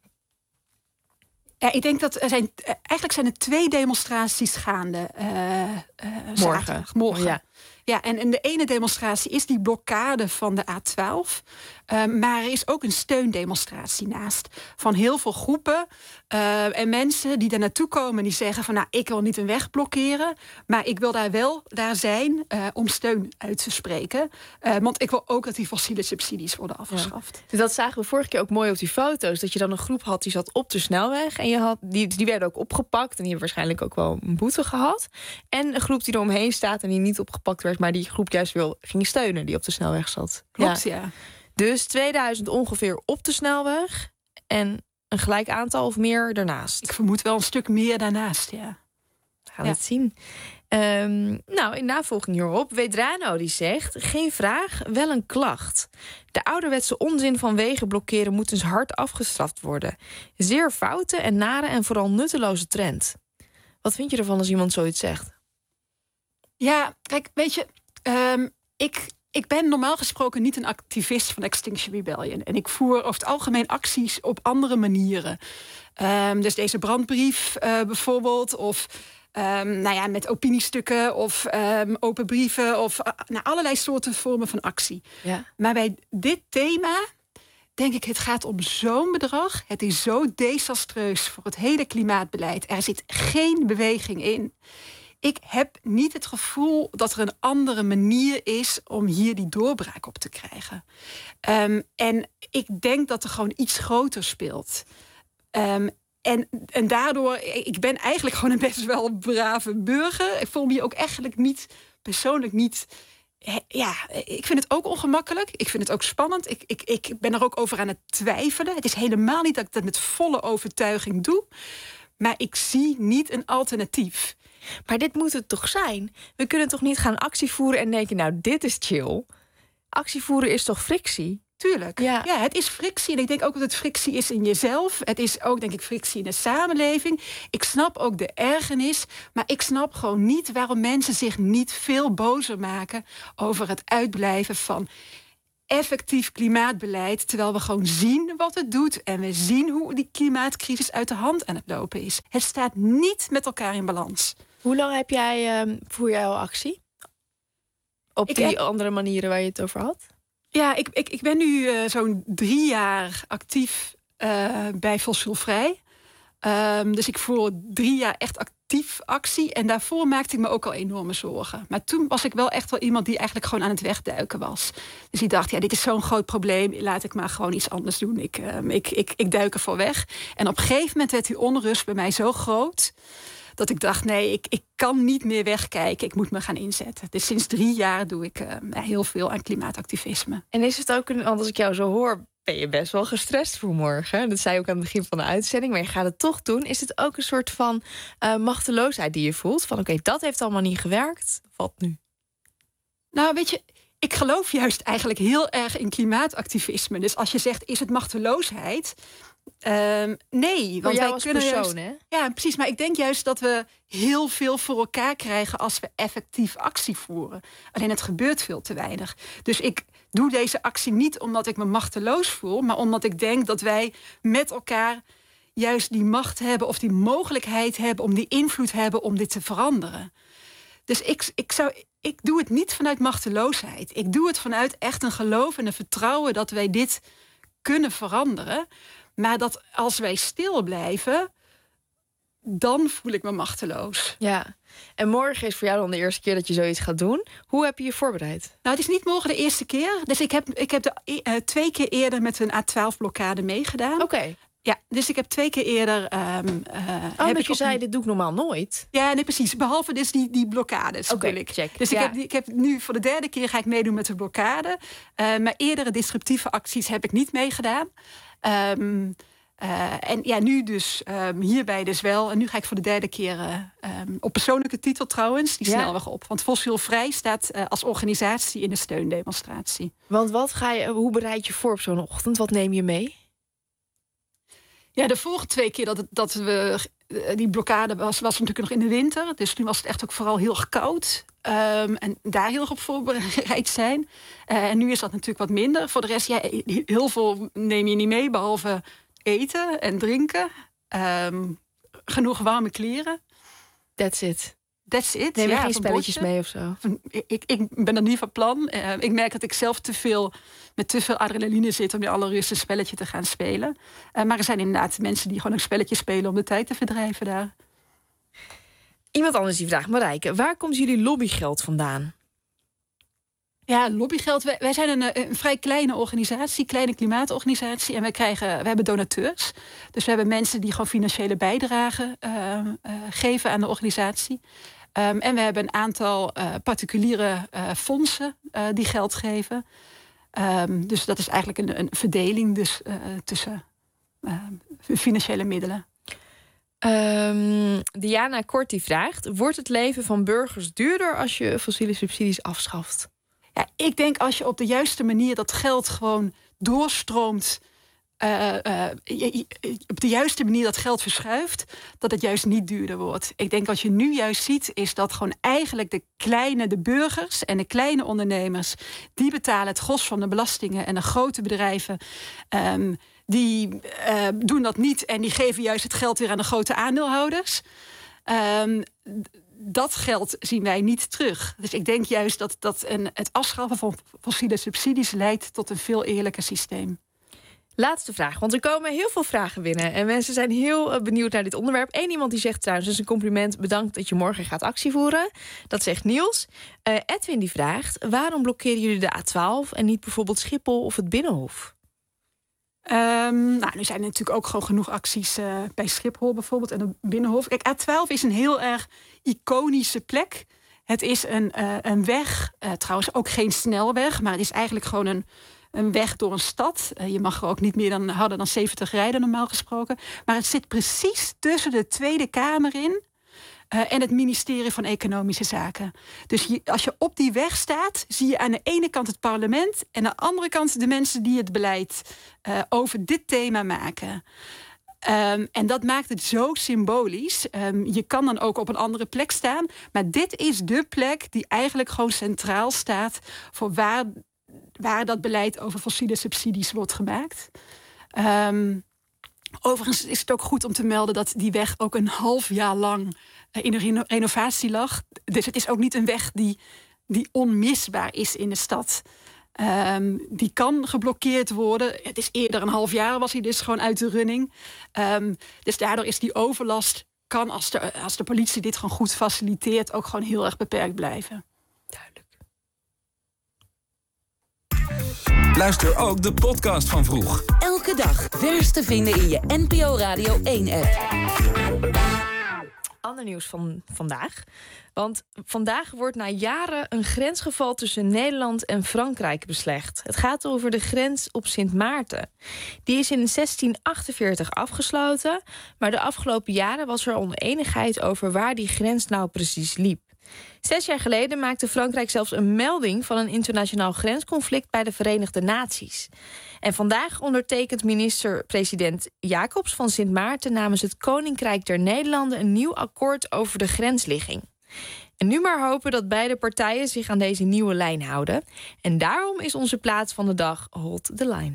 Ja, ik denk dat er zijn, eigenlijk zijn er twee demonstraties gaande. Uh, uh, Morgen. Zaterdag, morgen. Ja. Ja, en, en de ene demonstratie is die blokkade van de A twaalf. Uh, maar er is ook een steundemonstratie naast. Van heel veel groepen uh, en mensen die daar naartoe komen. Die zeggen van, nou, ik wil niet een weg blokkeren. Maar ik wil daar wel daar zijn uh, om steun uit te spreken. Uh, want ik wil ook dat die fossiele subsidies worden afgeschaft. Ja. Dat zagen we vorige keer ook mooi op die foto's. Dat je dan een groep had die zat op de snelweg. En je had, die, die werden ook opgepakt. En die hebben waarschijnlijk ook wel een boete gehad. En een groep die er omheen staat en die niet opgepakt werd, maar die groep juist wil ging steunen die op de snelweg zat. Klopt, ja. ja. Dus tweeduizend ongeveer op de snelweg en een gelijk aantal of meer daarnaast. Ik vermoed wel een stuk meer daarnaast, ja. We gaan ja. het zien. Um, nou, in navolging hierop, Wedrano die zegt: geen vraag, wel een klacht. De ouderwetse onzin van wegen blokkeren moet dus hard afgestraft worden. Zeer foute en nare en vooral nutteloze trend. Wat vind je ervan als iemand zoiets zegt? Ja, kijk, weet je, um, ik Ik ben normaal gesproken niet een activist van Extinction Rebellion. En ik voer over het algemeen acties op andere manieren. Um, dus deze brandbrief uh, bijvoorbeeld. Of um, nou ja, met opiniestukken of um, open brieven. Of uh, nou, allerlei soorten vormen van actie. Ja. Maar bij dit thema denk ik, het gaat om zo'n bedrag. Het is zo desastreus voor het hele klimaatbeleid. Er zit geen beweging in. Ik heb niet het gevoel dat er een andere manier is om hier die doorbraak op te krijgen. Um, en ik denk dat er gewoon iets groter speelt. Um, en, en daardoor, ik ben eigenlijk gewoon een best wel brave burger. Ik voel me ook eigenlijk niet, persoonlijk niet... Ja, ik vind het ook ongemakkelijk. Ik vind het ook spannend. Ik, ik, ik ben er ook over aan het twijfelen. Het is helemaal niet dat ik dat met volle overtuiging doe. Maar ik zie niet een alternatief. Maar dit moet het toch zijn? We kunnen toch niet gaan actie voeren en denken, nou, dit is chill. Actie voeren is toch frictie? Tuurlijk. Ja. ja, het is frictie. En ik denk ook dat het frictie is in jezelf. Het is ook, denk ik, frictie in de samenleving. Ik snap ook de ergernis. Maar ik snap gewoon niet waarom mensen zich niet veel bozer maken over het uitblijven van effectief klimaatbeleid, terwijl we gewoon zien wat het doet en we zien hoe die klimaatcrisis uit de hand aan het lopen is. Het staat niet met elkaar in balans. Hoe lang heb jij, um, voer jij al actie? Op Ik die heb... andere manieren waar je het over had? Ja, ik, ik, ik ben nu uh, zo'n drie jaar actief uh, bij Fossielvrij. Um, dus ik voer drie jaar echt actief actie. En daarvoor maakte ik me ook al enorme zorgen. Maar toen was ik wel echt wel iemand die eigenlijk gewoon aan het wegduiken was. Dus ik dacht, ja, dit is zo'n groot probleem. Laat ik maar gewoon iets anders doen. Ik, um, ik, ik, ik duik er voor weg. En op een gegeven moment werd die onrust bij mij zo groot dat ik dacht, nee, ik, ik kan niet meer wegkijken. Ik moet me gaan inzetten. Dus sinds drie jaar doe ik uh, heel veel aan klimaatactivisme. En is het ook, een, want als ik jou zo hoor, ben je best wel gestrest voor morgen. Dat zei je ook aan het begin van de uitzending. Maar je gaat het toch doen. Is het ook een soort van uh, machteloosheid die je voelt? Van oké, okay, dat heeft allemaal niet gewerkt. Wat nu? Nou, weet je, ik geloof juist eigenlijk heel erg in klimaatactivisme. Dus als je zegt, is het machteloosheid? Um, nee, want voor jou wij als kunnen persoon, juist, hè? Ja, precies. Maar ik denk juist dat we heel veel voor elkaar krijgen als we effectief actie voeren. Alleen het gebeurt veel te weinig. Dus ik doe deze actie niet omdat ik me machteloos voel, maar omdat ik denk dat wij met elkaar juist die macht hebben of die mogelijkheid hebben om die invloed hebben om dit te veranderen. Dus ik, ik, zou, ik doe het niet vanuit machteloosheid. Ik doe het vanuit echt een geloof en een vertrouwen dat wij dit kunnen veranderen. Maar dat als wij stil blijven, dan voel ik me machteloos. Ja, en morgen is voor jou dan de eerste keer dat je zoiets gaat doen. Hoe heb je je voorbereid? Nou, het is niet morgen de eerste keer. Dus ik heb, ik heb de, uh, twee keer eerder met een A twaalf blokkade meegedaan. Oké. Okay. Ja, dus ik heb twee keer eerder... Um, uh, oh, heb ik je op... zei, dit doe ik normaal nooit. Ja, nee, precies. Behalve dus die, die blokkades. Oké, okay, check. Dus ja. ik, heb, ik heb nu voor de derde keer ga ik meedoen met de blokkade. Uh, maar eerdere disruptieve acties heb ik niet meegedaan. Um, Uh, en ja, nu dus um, hierbij dus wel. En nu ga ik voor de derde keer uh, um, op persoonlijke titel trouwens die ja. snelweg op. Want Fossielvrij staat uh, als organisatie in de steundemonstratie. Want wat ga je, hoe bereid je voor op zo'n ochtend? Wat neem je mee? Ja, de vorige twee keer dat, het, dat we uh, die blokkade was, was natuurlijk nog in de winter. Dus toen was het echt ook vooral heel erg koud. Um, en daar heel erg op voorbereid zijn. Uh, en nu is dat natuurlijk wat minder. Voor de rest, ja, heel veel neem je niet mee, behalve eten en drinken. Um, genoeg warme kleren. That's it. That's it. Neem je ja, geen spelletjes bordje. mee of zo? Ik, ik ben er niet van plan. Uh, ik merk dat ik zelf te veel met te veel adrenaline zit om in alle rust een spelletje te gaan spelen. Uh, maar er zijn inderdaad mensen die gewoon een spelletje spelen om de tijd te verdrijven daar. Iemand anders die vraagt, Marijke, waar komt jullie lobbygeld vandaan? Ja, lobbygeld. Wij, wij zijn een, een vrij kleine organisatie, kleine klimaatorganisatie. En wij krijgen, we hebben donateurs. Dus we hebben mensen die gewoon financiële bijdragen uh, uh, geven aan de organisatie. Um, en we hebben een aantal uh, particuliere uh, fondsen uh, die geld geven. Um, dus dat is eigenlijk een, een verdeling dus, uh, tussen uh, financiële middelen. Um, Diana Kort die vraagt, wordt het leven van burgers duurder als je fossiele subsidies afschaft? Ja, ik denk als je op de juiste manier dat geld gewoon doorstroomt uh, uh, je, je, op de juiste manier dat geld verschuift, dat het juist niet duurder wordt. Ik denk wat je nu juist ziet, is dat gewoon eigenlijk de kleine, de burgers en de kleine ondernemers, die betalen het gros van de belastingen en de grote bedrijven, um, die uh, doen dat niet en die geven juist het geld weer aan de grote aandeelhouders. Um, dat geld zien wij niet terug. Dus ik denk juist dat, dat een, het afschaffen van fossiele subsidies leidt tot een veel eerlijker systeem. Laatste vraag, want er komen heel veel vragen binnen. En mensen zijn heel benieuwd naar dit onderwerp. Eén iemand die zegt trouwens, dus een compliment, bedankt dat je morgen gaat actie voeren. Dat zegt Niels. Uh, Edwin die vraagt, waarom blokkeren jullie de A twaalf en niet bijvoorbeeld Schiphol of het Binnenhof? Um, nou, nu zijn er natuurlijk ook gewoon genoeg acties uh, bij Schiphol bijvoorbeeld en het Binnenhof. Kijk, A twaalf is een heel erg iconische plek. Het is een, uh, een weg, uh, trouwens ook geen snelweg, maar het is eigenlijk gewoon een, een weg door een stad. Uh, je mag er ook niet meer dan, harder dan zeventig rijden, normaal gesproken. Maar het zit precies tussen de Tweede Kamer in Uh, en het ministerie van Economische Zaken. Dus je, als je op die weg staat, zie je aan de ene kant het parlement en aan de andere kant de mensen die het beleid uh, over dit thema maken. Um, en dat maakt het zo symbolisch. Um, je kan dan ook op een andere plek staan, maar dit is de plek die eigenlijk gewoon centraal staat voor waar, waar dat beleid over fossiele subsidies wordt gemaakt. Um, Overigens is het ook goed om te melden dat die weg ook een half jaar lang in een reno- renovatie lag. Dus het is ook niet een weg die, die onmisbaar is in de stad. Um, die kan geblokkeerd worden. Het is eerder een half jaar was hij dus gewoon uit de running. Um, dus daardoor is die overlast, kan als de, als de politie dit gewoon goed faciliteert, ook gewoon heel erg beperkt blijven. Duidelijk. Luister ook de podcast van Vroeg. Elke dag vers te vinden in je N P O Radio één-app. Ander nieuws van vandaag. Want vandaag wordt na jaren een grensgeval tussen Nederland en Frankrijk beslecht. Het gaat over de grens op Sint Maarten. Die is in zestien achtenveertig afgesloten, maar de afgelopen jaren was er oneenigheid over waar die grens nou precies liep. Zes jaar geleden maakte Frankrijk zelfs een melding van een internationaal grensconflict bij de Verenigde Naties. En vandaag ondertekent minister-president Jacobs van Sint Maarten namens het Koninkrijk der Nederlanden een nieuw akkoord over de grensligging. En nu maar hopen dat beide partijen zich aan deze nieuwe lijn houden. En daarom is onze plaats van de dag Hold the Line.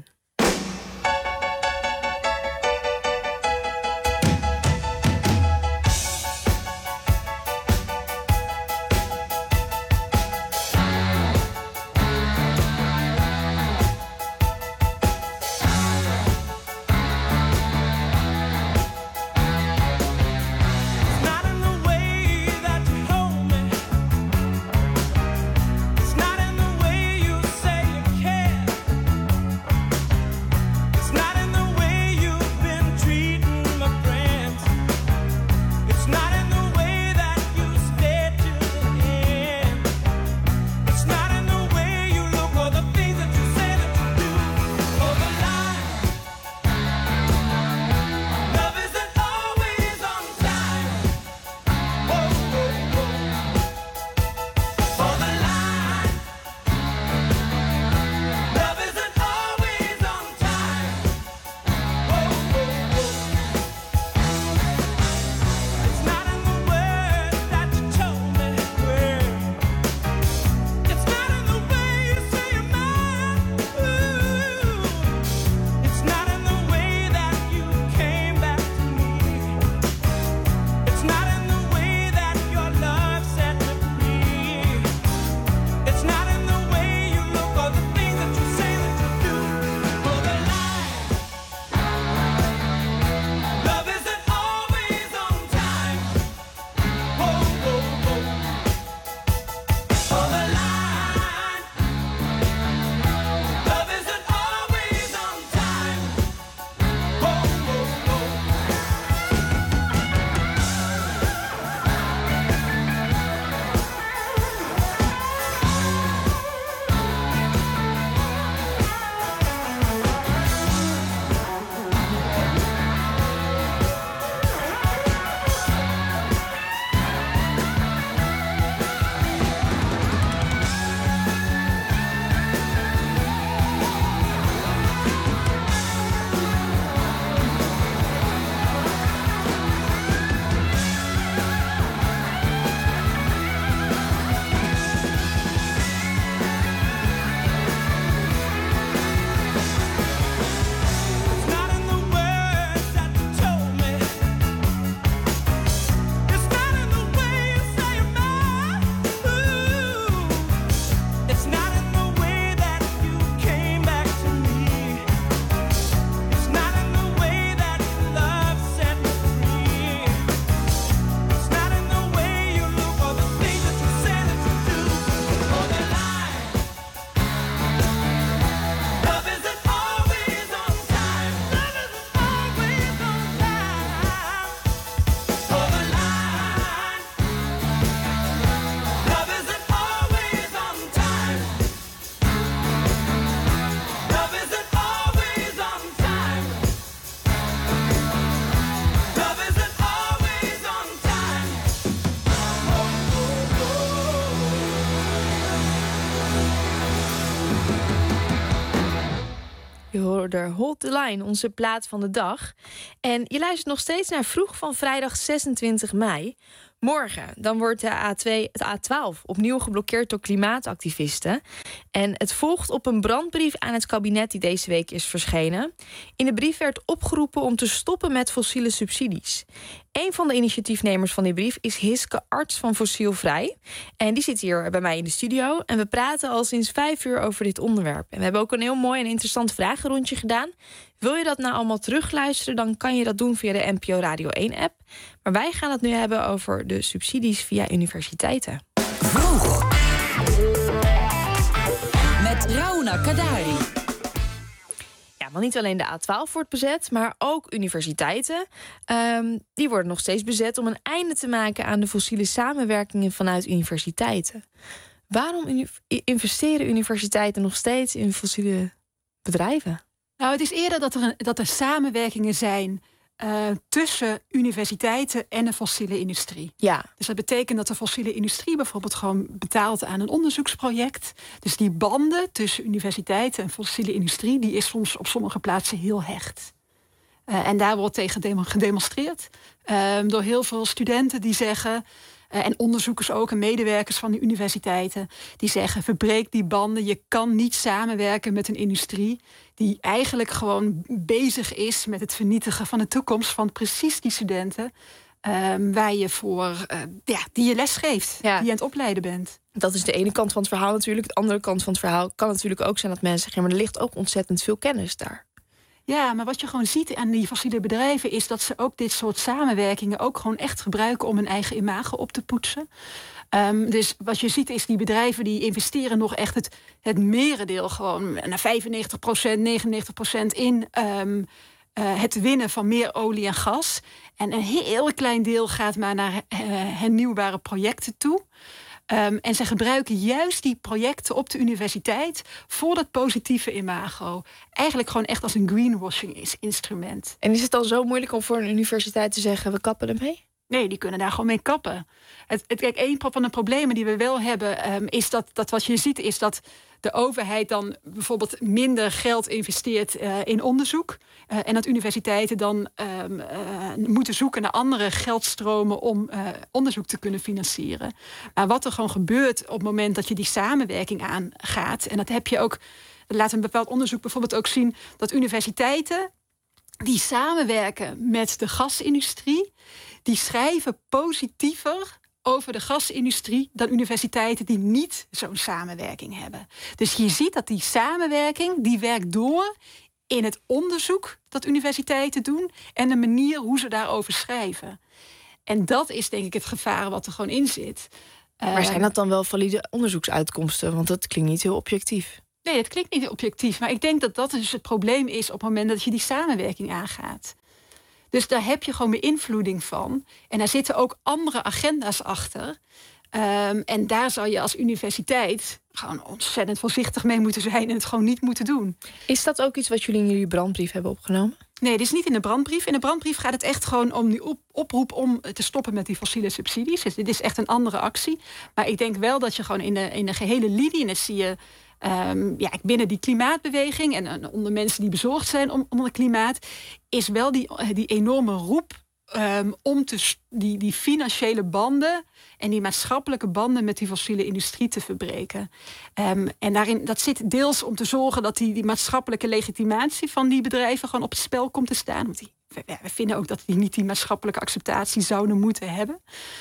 It's not in the way you say you care. hoorde Hold the Line, onze plaat van de dag. En je luistert nog steeds naar Vroeg van vrijdag zesentwintig mei. Morgen dan wordt de A twee, het A twaalf opnieuw geblokkeerd door klimaatactivisten. En het volgt op een brandbrief aan het kabinet die deze week is verschenen. In de brief werd opgeroepen om te stoppen met fossiele subsidies. Een van de initiatiefnemers van die brief is Hiske Arts van Fossielvrij. En die zit hier bij mij in de studio. En we praten al sinds vijf uur over dit onderwerp. En we hebben ook een heel mooi en interessant vragenrondje gedaan. Wil je dat nou allemaal terugluisteren, dan kan je dat doen via de N P O Radio één-app. Maar wij gaan het nu hebben over de subsidies via universiteiten. Vroeg. Met Rauna Kadari. Ja, want niet alleen de A twaalf wordt bezet, maar ook universiteiten. Um, die worden nog steeds bezet om een einde te maken aan de fossiele samenwerkingen vanuit universiteiten. Waarom uni- investeren universiteiten nog steeds in fossiele bedrijven? Nou, het is eerder dat er, een, dat er samenwerkingen zijn uh, tussen universiteiten en de fossiele industrie. Ja. Dus dat betekent dat de fossiele industrie bijvoorbeeld gewoon betaalt aan een onderzoeksproject. Dus die banden tussen universiteiten en fossiele industrie, die is soms op sommige plaatsen heel hecht. Uh, en daar wordt tegen gedemonstreerd uh, door heel veel studenten die zeggen, Uh, en onderzoekers ook en medewerkers van de universiteiten, die zeggen, verbreek die banden. Je kan niet samenwerken met een industrie die eigenlijk gewoon bezig is met het vernietigen van de toekomst van precies die studenten uh, waar je voor, uh, ja, die je les geeft, ja. die je aan het opleiden bent. Dat is de ene kant van het verhaal natuurlijk. De andere kant van het verhaal kan natuurlijk ook zijn dat mensen zeggen, maar er ligt ook ontzettend veel kennis daar. Ja, maar wat je gewoon ziet aan die fossiele bedrijven is dat ze ook dit soort samenwerkingen ook gewoon echt gebruiken om hun eigen imago op te poetsen. Um, dus wat je ziet is die bedrijven die investeren nog echt het, het merendeel gewoon naar vijfennegentig procent, negenennegentig procent in um, uh, het winnen van meer olie en gas. En een heel klein deel gaat maar naar uh, hernieuwbare projecten toe. Um, en ze gebruiken juist die projecten op de universiteit voor dat positieve imago. Eigenlijk gewoon echt als een greenwashing instrument. En is het dan zo moeilijk om voor een universiteit te zeggen, we kappen ermee? Nee, die kunnen daar gewoon mee kappen. Het, het, kijk, een van de problemen die we wel hebben, um, is dat, dat wat je ziet is dat de overheid dan bijvoorbeeld minder geld investeert uh, in onderzoek. Uh, en dat universiteiten dan um, uh, moeten zoeken naar andere geldstromen om uh, onderzoek te kunnen financieren. Maar wat er gewoon gebeurt op het moment dat je die samenwerking aangaat, en dat heb je ook, laat een bepaald onderzoek bijvoorbeeld ook zien, dat universiteiten die samenwerken met de gasindustrie, die schrijven positiever over de gasindustrie dan universiteiten die niet zo'n samenwerking hebben. Dus je ziet dat die samenwerking, die werkt door in het onderzoek dat universiteiten doen en de manier hoe ze daarover schrijven. En dat is denk ik het gevaar wat er gewoon in zit. Maar zijn dat dan wel valide onderzoeksuitkomsten? Want dat klinkt niet heel objectief. Nee, dat klinkt niet objectief. Maar ik denk dat dat dus het probleem is op het moment dat je die samenwerking aangaat. Dus daar heb je gewoon beïnvloeding van. En daar zitten ook andere agenda's achter. Um, en daar zal je als universiteit gewoon ontzettend voorzichtig mee moeten zijn en het gewoon niet moeten doen. Is dat ook iets wat jullie in jullie brandbrief hebben opgenomen? Nee, dit is niet in de brandbrief. In de brandbrief gaat het echt gewoon om die op- oproep om te stoppen met die fossiele subsidies. Dus dit is echt een andere actie. Maar ik denk wel dat je gewoon in de, in de gehele linie, en dat zie je Um, ja, binnen die klimaatbeweging en uh, onder mensen die bezorgd zijn om, om het klimaat, is wel die, die enorme roep um, om te, die, die financiële banden en die maatschappelijke banden met die fossiele industrie te verbreken. Um, en daarin, dat zit deels om te zorgen dat die, die maatschappelijke legitimatie van die bedrijven gewoon op het spel komt te staan. Want die, we, we vinden ook dat die niet die maatschappelijke acceptatie zouden moeten hebben.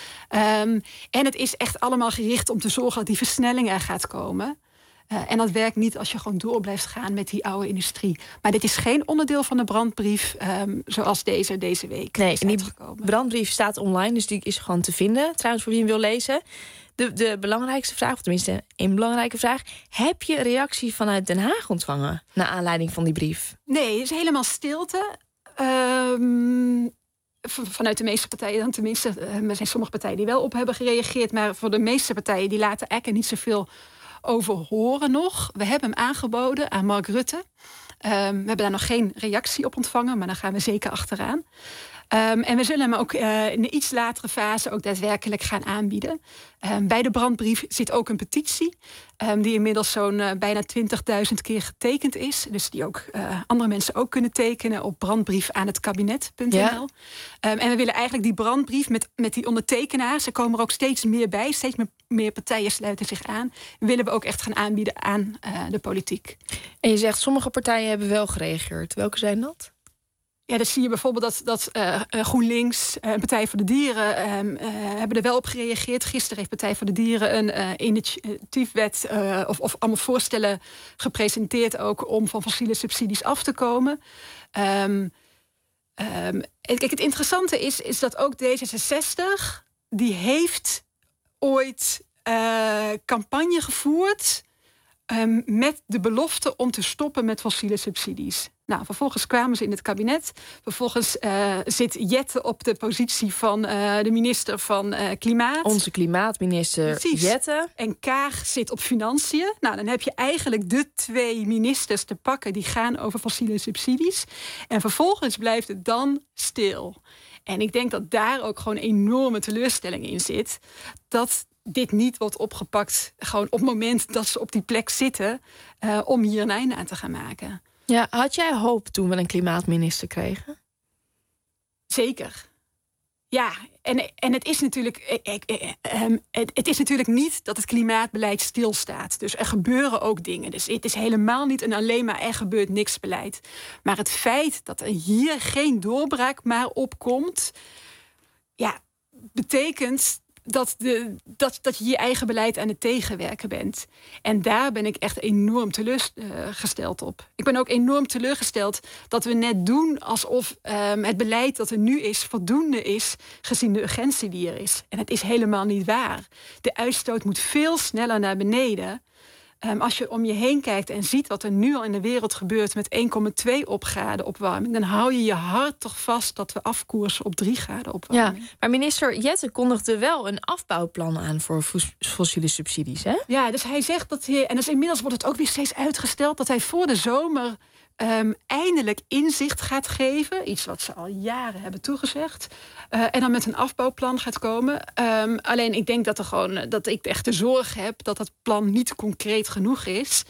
Um, en het is echt allemaal gericht om te zorgen dat die versnelling er gaat komen. Uh, en dat werkt niet als je gewoon door blijft gaan met die oude industrie. Maar dit is geen onderdeel van de brandbrief um, zoals deze deze week nee, is en die uitgekomen. Brandbrief staat online, dus die is gewoon te vinden. Trouwens, voor wie hem wil lezen. De, de belangrijkste vraag, of tenminste een belangrijke vraag. Heb je reactie vanuit Den Haag ontvangen naar aanleiding van die brief? Nee, het is helemaal stilte. Um, vanuit de meeste partijen dan tenminste. Uh, er zijn sommige partijen die wel op hebben gereageerd. Maar voor de meeste partijen die laten eigenlijk niet zoveel over horen nog. We hebben hem aangeboden aan Mark Rutte. Um, we hebben daar nog geen reactie op ontvangen, maar daar gaan we zeker achteraan. Um, en we zullen hem ook uh, in een iets latere fase ook daadwerkelijk gaan aanbieden. Um, bij de brandbrief zit ook een petitie. Um, die inmiddels zo'n uh, bijna twintigduizend keer getekend is. Dus die ook uh, andere mensen ook kunnen tekenen op brandbrief aan het kabinet punt n l. Ja. Um, en we willen eigenlijk die brandbrief met, met die ondertekenaars. Er komen er ook steeds meer bij. Steeds meer, meer partijen sluiten zich aan. Willen we ook echt gaan aanbieden aan uh, de politiek. En je zegt, sommige partijen hebben wel gereageerd. Welke zijn dat? Ja, dan zie je bijvoorbeeld dat, dat uh, GroenLinks en uh, Partij voor de Dieren um, uh, hebben er wel op gereageerd. Gisteren heeft Partij voor de Dieren een uh, initiatiefwet uh, of, of allemaal voorstellen gepresenteerd ook om van fossiele subsidies af te komen. Um, um, kijk, het interessante is, is dat ook D zesenzestig die heeft ooit uh, campagne gevoerd um, met de belofte om te stoppen met fossiele subsidies. Nou, vervolgens kwamen ze in het kabinet. Vervolgens uh, zit Jette op de positie van uh, de minister van uh, Klimaat. Onze klimaatminister Precies. Jette. En Kaag zit op Financiën. Nou, dan heb je eigenlijk de twee ministers te pakken die gaan over fossiele subsidies. En vervolgens blijft het dan stil. En ik denk dat daar ook gewoon enorme teleurstelling in zit. Dat dit niet wordt opgepakt gewoon op het moment dat ze op die plek zitten uh, om hier een einde aan te gaan maken. Ja, had jij hoop toen we een klimaatminister kregen? Zeker. Ja, en, en het is natuurlijk, ik, ik, um, het, het is natuurlijk niet dat het klimaatbeleid stilstaat. Dus er gebeuren ook dingen. Dus het is helemaal niet een alleen maar er gebeurt niks beleid. Maar het feit dat er hier geen doorbraak maar opkomt, ja, betekent Dat, de, dat, dat je je eigen beleid aan het tegenwerken bent. En daar ben ik echt enorm teleurgesteld op. Ik ben ook enorm teleurgesteld dat we net doen alsof um, het beleid dat er nu is voldoende is, gezien de urgentie die er is. En het is helemaal niet waar. De uitstoot moet veel sneller naar beneden. Um, als je om je heen kijkt en ziet wat er nu al in de wereld gebeurt met één komma twee op graden opwarming, dan hou je je hart toch vast dat we afkoersen op drie graden opwarming. Ja, maar minister Jette kondigde wel een afbouwplan aan voor fossiele subsidies, hè? Ja, dus hij zegt dat hij, en dus inmiddels wordt het ook weer steeds uitgesteld, dat hij voor de zomer um, eindelijk inzicht gaat geven. Iets wat ze al jaren hebben toegezegd. Uh, en dan met een afbouwplan gaat komen. Um, alleen ik denk dat, er gewoon, dat ik echt de zorg heb dat dat plan niet concreet genoeg is.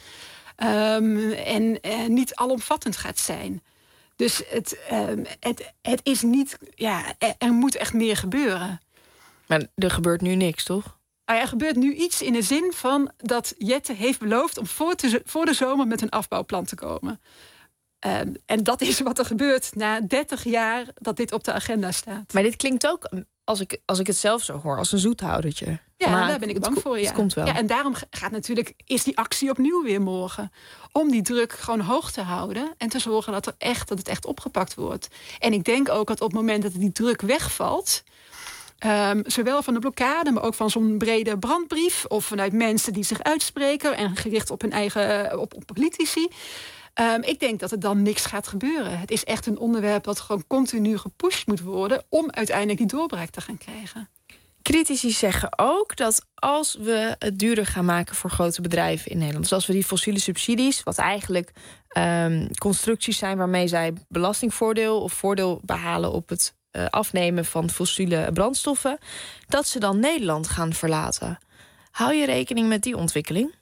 Um, en uh, niet alomvattend gaat zijn. Dus het, um, het, het is niet. Ja, er, er moet echt meer gebeuren. Maar er gebeurt nu niks, toch? Er gebeurt nu iets in de zin van dat Jette heeft beloofd om voor, te, voor de zomer met een afbouwplan te komen. Um, en dat is wat er gebeurt na dertig jaar dat dit op de agenda staat. Maar dit klinkt ook, als ik, als ik het zelf zo hoor, als een zoethoudertje. Ja, maar daar ben ik bang het, voor. Ja. Het komt wel. Ja, en daarom gaat natuurlijk, is die actie opnieuw weer morgen. Om die druk gewoon hoog te houden. En te zorgen dat, er echt, dat het echt opgepakt wordt. En ik denk ook dat op het moment dat die druk wegvalt, Um, zowel van de blokkade, maar ook van zo'n brede brandbrief, of vanuit mensen die zich uitspreken en gericht op hun eigen op, op politici. Um, ik denk dat er dan niks gaat gebeuren. Het is echt een onderwerp dat gewoon continu gepusht moet worden om uiteindelijk die doorbraak te gaan krijgen. Critici zeggen ook dat als we het duurder gaan maken voor grote bedrijven in Nederland, dus als we die fossiele subsidies, wat eigenlijk um, constructies zijn waarmee zij belastingvoordeel of voordeel behalen op het uh, afnemen van fossiele brandstoffen, dat ze dan Nederland gaan verlaten. Hou je rekening met die ontwikkeling?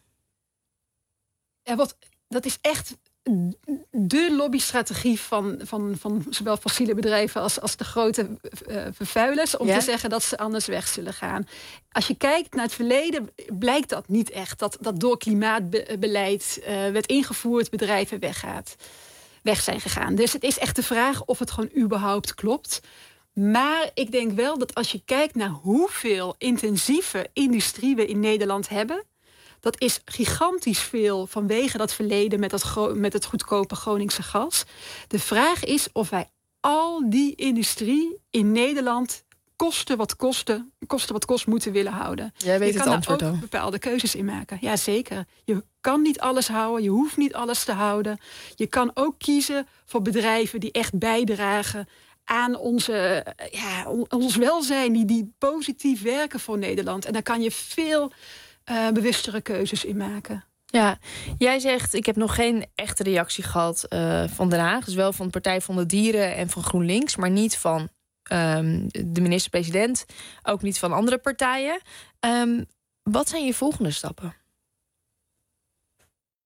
Ja, wat, dat is echt de lobbystrategie van, van, van zowel fossiele bedrijven als, als de grote uh, vervuilers, om ja? te zeggen dat ze anders weg zullen gaan. Als je kijkt naar het verleden, blijkt dat niet echt. Dat, dat door klimaatbeleid uh, werd ingevoerd, bedrijven weggaat, weg zijn gegaan. Dus het is echt de vraag of het gewoon überhaupt klopt. Maar ik denk wel dat als je kijkt naar hoeveel intensieve industrie we in Nederland hebben, dat is gigantisch veel vanwege dat verleden met, dat gro- met het goedkope Groningse gas. De vraag is of wij al die industrie in Nederland kosten wat kosten, kosten wat kost moeten willen houden. Jij weet je het kan antwoord daar ook dan. bepaalde keuzes in maken. Ja, zeker. Je kan niet alles houden, je hoeft niet alles te houden. Je kan ook kiezen voor bedrijven die echt bijdragen aan onze, ja, ons welzijn, die, die positief werken voor Nederland. En daar kan je veel Uh, bewustere keuzes in maken. Ja, jij zegt, ik heb nog geen echte reactie gehad uh, van Den Haag. Dus wel van de Partij van de Dieren en van GroenLinks, maar niet van um, de minister-president. Ook niet van andere partijen. Um, wat zijn je volgende stappen?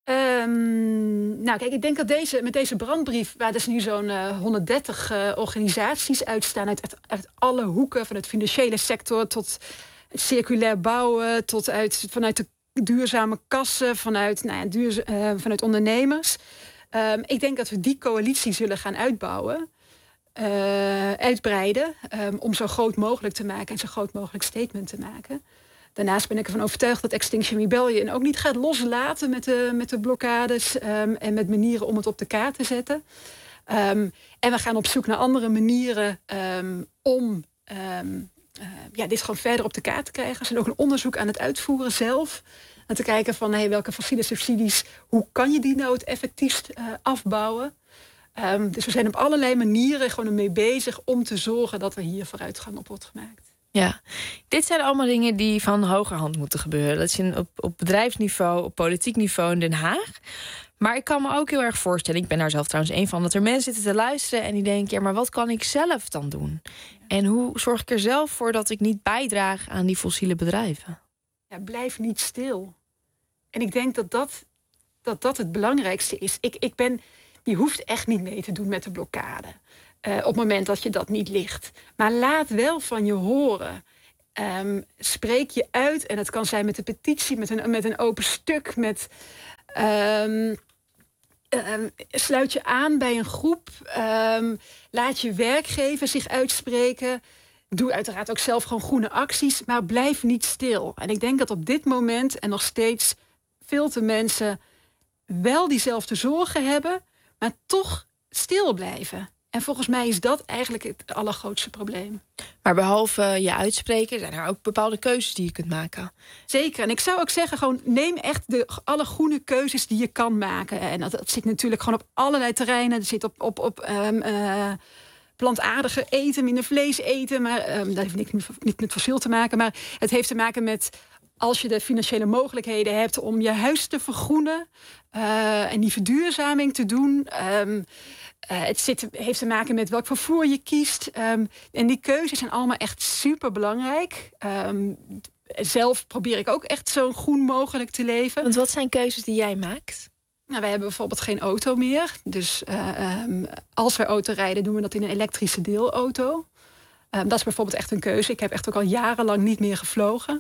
Um, nou, kijk, ik denk dat deze, met deze brandbrief, waar dus nu zo'n uh, honderddertig uh, organisaties uitstaan uit, uit, uit alle hoeken, van het financiële sector tot het circulair bouwen, tot uit, vanuit de duurzame kassen, vanuit, nou ja, duurza- uh, vanuit ondernemers. Um, ik denk dat we die coalitie zullen gaan uitbouwen, uh, uitbreiden, um, om zo groot mogelijk te maken en zo groot mogelijk statement te maken. Daarnaast ben ik ervan overtuigd dat Extinction Rebellion ook niet gaat loslaten met de, met de blokkades um, en met manieren om het op de kaart te zetten. Um, en we gaan op zoek naar andere manieren um, om um, uh, ja, dit gewoon verder op de kaart te krijgen. Er zijn ook een onderzoek aan het uitvoeren zelf. En te kijken van hey, welke fossiele subsidies, hoe kan je die nou het effectiefst uh, afbouwen? Um, dus we zijn op allerlei manieren gewoon ermee bezig om te zorgen dat er hier vooruitgang op wordt gemaakt. Ja, dit zijn allemaal dingen die van hogerhand moeten gebeuren. Dat is in, op, op bedrijfsniveau, op politiek niveau in Den Haag. Maar ik kan me ook heel erg voorstellen, ik ben daar zelf trouwens een van, dat er mensen zitten te luisteren en die denken, ja, maar wat kan ik zelf dan doen? En hoe zorg ik er zelf voor dat ik niet bijdraag aan die fossiele bedrijven? Ja, blijf niet stil. En ik denk dat dat, dat, dat het belangrijkste is. Ik, ik ben, je hoeft echt niet mee te doen met de blokkade. Uh, op het moment dat je dat niet ligt. Maar laat wel van je horen. Um, spreek je uit. En het kan zijn met een petitie, met een, met een open stuk. Met, um, um, sluit je aan bij een groep. Um, laat je werkgever zich uitspreken. Doe uiteraard ook zelf gewoon groene acties. Maar blijf niet stil. En ik denk dat op dit moment en nog steeds veel te mensen wel diezelfde zorgen hebben. Maar toch stil blijven. En volgens mij is dat eigenlijk het allergrootste probleem. Maar behalve je uitspreken, zijn er ook bepaalde keuzes die je kunt maken. Zeker. En ik zou ook zeggen, gewoon neem echt de, alle groene keuzes die je kan maken. En dat, dat zit natuurlijk gewoon op allerlei terreinen. Het zit op, op, op um, uh, plantaardige eten, minder vlees eten. Maar um, dat heeft niks, niet met fossiel te maken. Maar het heeft te maken met, als je de financiële mogelijkheden hebt om je huis te vergroenen. Uh, en die verduurzaming te doen. Um, Uh, het zit, heeft te maken met welk vervoer je kiest. Um, en die keuzes zijn allemaal echt super belangrijk. Um, zelf probeer ik ook echt zo groen mogelijk te leven. Want wat zijn keuzes die jij maakt? Nou, wij hebben bijvoorbeeld geen auto meer. Dus uh, um, als wij auto rijden, doen we dat in een elektrische deelauto. Um, dat is bijvoorbeeld echt een keuze. Ik heb echt ook al jarenlang niet meer gevlogen.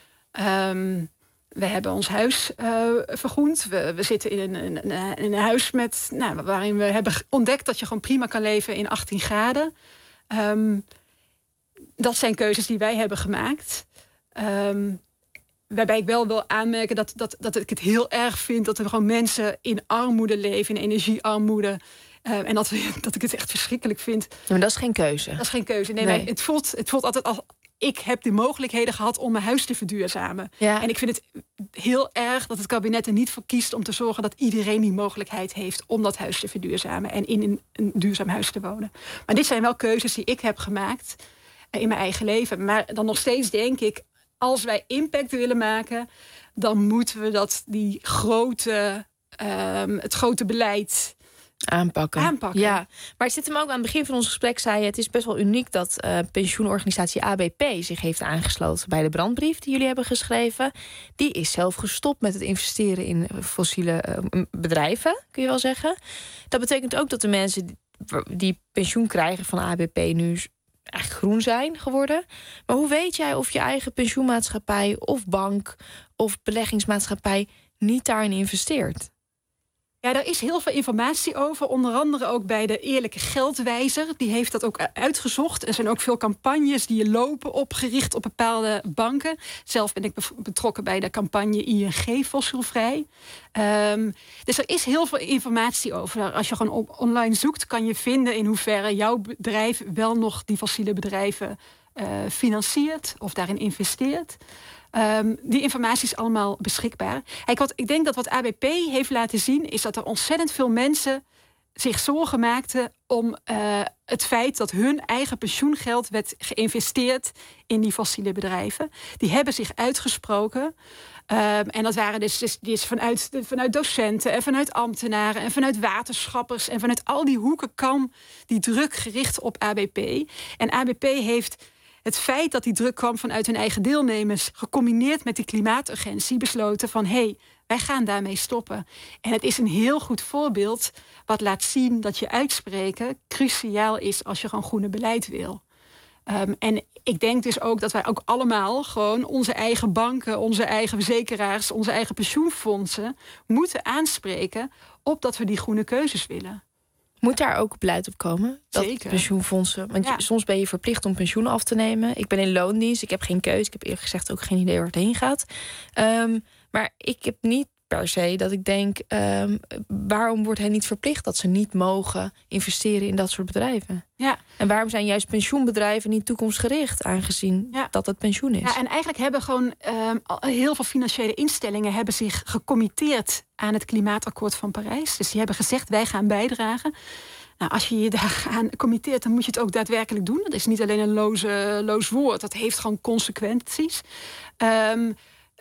Um, We hebben ons huis uh, vergroend. We, we zitten in een, in, in een huis met, nou, waarin we hebben ontdekt dat je gewoon prima kan leven in achttien graden. Um, dat zijn keuzes die wij hebben gemaakt. Um, waarbij ik wel wil aanmerken dat, dat, dat ik het heel erg vind dat er gewoon mensen in armoede leven, in energiearmoede. Uh, en dat, dat ik het echt verschrikkelijk vind. Maar dat is geen keuze. Dat is geen keuze. Nee, nee. Maar het voelt, het voelt altijd als, ik heb de mogelijkheden gehad om mijn huis te verduurzamen. Ja. En ik vind het heel erg dat het kabinet er niet voor kiest om te zorgen dat iedereen die mogelijkheid heeft om dat huis te verduurzamen en in een, een duurzaam huis te wonen. Maar dit zijn wel keuzes die ik heb gemaakt in mijn eigen leven. Maar dan nog steeds denk ik, als wij impact willen maken, dan moeten we dat die grote, um, het grote beleid Aanpakken. Aanpakken. Ja, maar het zit hem ook aan het begin van ons gesprek, zei je, het is best wel uniek dat uh, pensioenorganisatie A B P zich heeft aangesloten bij de brandbrief die jullie hebben geschreven. Die is zelf gestopt met het investeren in fossiele uh, bedrijven, kun je wel zeggen. Dat betekent ook dat de mensen die, die pensioen krijgen van A B P nu eigenlijk groen zijn geworden. Maar hoe weet jij of je eigen pensioenmaatschappij of bank of beleggingsmaatschappij niet daarin investeert? Ja, daar is heel veel informatie over. Onder andere ook bij de Eerlijke Geldwijzer. Die heeft dat ook uitgezocht. Er zijn ook veel campagnes die lopen opgericht op bepaalde banken. Zelf ben ik betrokken bij de campagne I N G Fossielvrij. Um, dus er is heel veel informatie over. Als je gewoon op online zoekt, kan je vinden in hoeverre jouw bedrijf wel nog die fossiele bedrijven uh, financiert of daarin investeert. Um, die informatie is allemaal beschikbaar. Kijk, wat, ik denk dat wat A B P heeft laten zien is dat er ontzettend veel mensen zich zorgen maakten om uh, het feit dat hun eigen pensioengeld werd geïnvesteerd in die fossiele bedrijven. Die hebben zich uitgesproken. Um, en dat waren dus, dus, dus vanuit, vanuit docenten en vanuit ambtenaren en vanuit waterschappers en vanuit al die hoeken kwam die druk gericht op A B P. En A B P heeft het feit dat die druk kwam vanuit hun eigen deelnemers, gecombineerd met die klimaaturgentie, besloten van hé, hey, Wij gaan daarmee stoppen. En het is een heel goed voorbeeld wat laat zien dat je uitspreken cruciaal is als je gewoon groene beleid wil. Um, en ik denk dus ook dat wij ook allemaal gewoon onze eigen banken, onze eigen verzekeraars, onze eigen pensioenfondsen moeten aanspreken op dat we die groene keuzes willen. Moet daar ook beleid op komen? Dat Zeker. Pensioenfondsen. Want Ja. je, soms ben je verplicht om pensioen af te nemen. Ik ben in loondienst. Ik heb geen keus. Ik heb eerlijk gezegd ook geen idee waar het heen gaat. Um, maar ik heb niet per se dat ik denk, um, waarom wordt hen niet verplicht dat ze niet mogen investeren in dat soort bedrijven? Ja. En waarom zijn juist pensioenbedrijven niet toekomstgericht, aangezien Ja. dat het pensioen is? Ja, en eigenlijk hebben gewoon um, heel veel financiële instellingen hebben zich gecommitteerd aan het klimaatakkoord van Parijs. Dus die hebben gezegd, wij gaan bijdragen. Nou, als je je daar aan committeert, dan moet je het ook daadwerkelijk doen. Dat is niet alleen een loze, loos woord. Dat heeft gewoon consequenties. Um,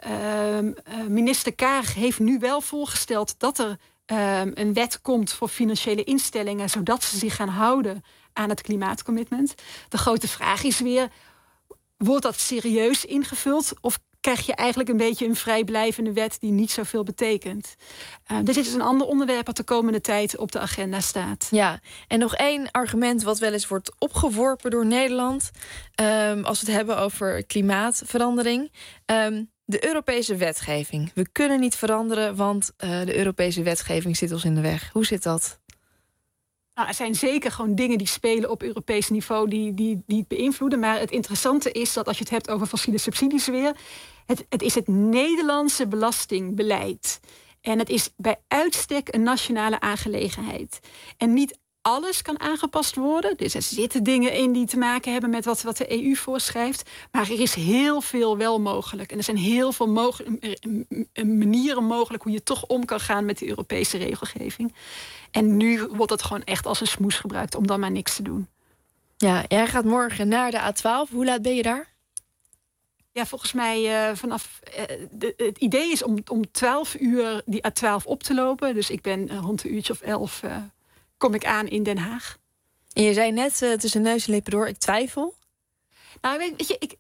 um, uh, minister Kaag heeft nu wel voorgesteld dat er um, een wet komt voor financiële instellingen, zodat ze zich gaan houden aan het klimaatcommitment. De grote vraag is weer, wordt dat serieus ingevuld of krijg je eigenlijk een beetje een vrijblijvende wet die niet zoveel betekent? Uh, dus dit is een ander onderwerp dat de komende tijd op de agenda staat. Ja, en nog één argument wat wel eens wordt opgeworpen door Nederland, Um, als we het hebben over klimaatverandering. Um, de Europese wetgeving. We kunnen niet veranderen, want uh, de Europese wetgeving zit ons in de weg. Hoe zit dat? Nou, er zijn zeker gewoon dingen die spelen op Europees niveau die, die, die het beïnvloeden. Maar het interessante is dat als je het hebt over fossiele subsidies weer, Het, het is het Nederlandse belastingbeleid. En het is bij uitstek een nationale aangelegenheid. En niet alles kan aangepast worden. Dus er zitten dingen in die te maken hebben met wat, wat de E U voorschrijft. Maar er is heel veel wel mogelijk. En er zijn heel veel mogelijk, manieren mogelijk hoe je toch om kan gaan met de Europese regelgeving. En nu wordt het gewoon echt als een smoes gebruikt om dan maar niks te doen. Ja, jij gaat morgen naar de A twaalf. Hoe laat ben je daar? Ja, volgens mij uh, vanaf... Uh, de, het idee is om, om twaalf uur die A twaalf op te lopen. Dus ik ben uh, rond een uurtje of elf uh, kom ik aan in Den Haag. En je zei net uh, tussen neus en lippen door, ik twijfel. Nou, weet, weet je, ik,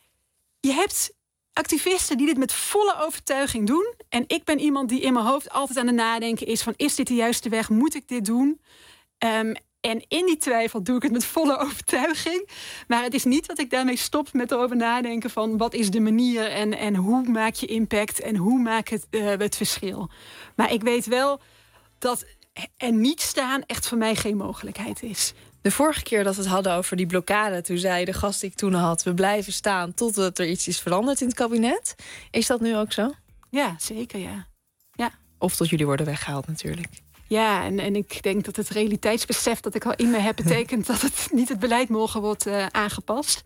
je hebt activisten die dit met volle overtuiging doen. En ik ben iemand die in mijn hoofd altijd aan het nadenken is van, is dit de juiste weg? Moet ik dit doen? Um, En in die twijfel doe ik het met volle overtuiging. Maar het is niet dat ik daarmee stop met erover nadenken van wat is de manier en, en hoe maak je impact en hoe maak het uh, het verschil. Maar ik weet wel dat er niet staan echt voor mij geen mogelijkheid is. De vorige keer dat we het hadden over die blokkade, toen zei de gast die ik toen had, we blijven staan totdat er iets is veranderd in het kabinet. Is dat nu ook zo? Ja, zeker ja. ja. Of tot jullie worden weggehaald natuurlijk. Ja, en, en ik denk dat het realiteitsbesef dat ik al in me heb betekent dat het niet het beleid morgen wordt uh, aangepast.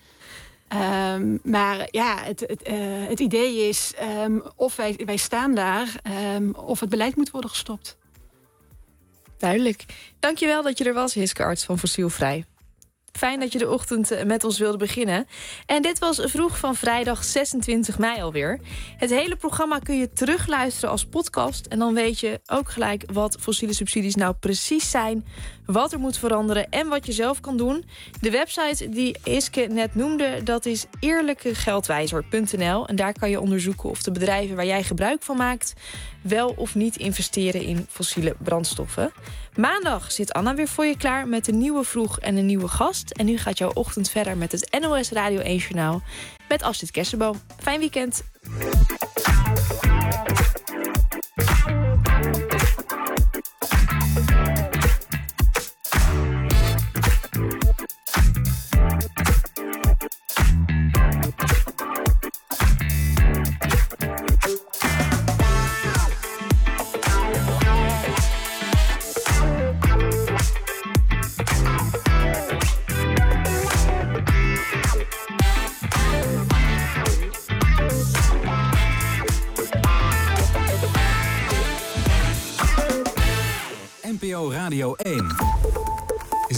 Um, maar ja, het, het, uh, het idee is um, of wij, wij staan daar um, of het beleid moet worden gestopt. Duidelijk. Dankjewel dat je er was, Hiske Arts van Fossielvrij. Fijn dat je de ochtend met ons wilde beginnen. En dit was Vroeg van vrijdag zesentwintig mei alweer. Het hele programma kun je terugluisteren als podcast. En dan weet je ook gelijk wat fossiele subsidies nou precies zijn, wat er moet veranderen en wat je zelf kan doen. De website die Iske net noemde, dat is eerlijkegeldwijzer punt n l. En daar kan je onderzoeken of de bedrijven waar jij gebruik van maakt wel of niet investeren in fossiele brandstoffen. Maandag zit Anna weer voor je klaar met een nieuwe Vroeg en een nieuwe gast. En nu gaat jouw ochtend verder met het N O S Radio één Journaal met Astrid Kersenboom. Fijn weekend. N P O Radio één.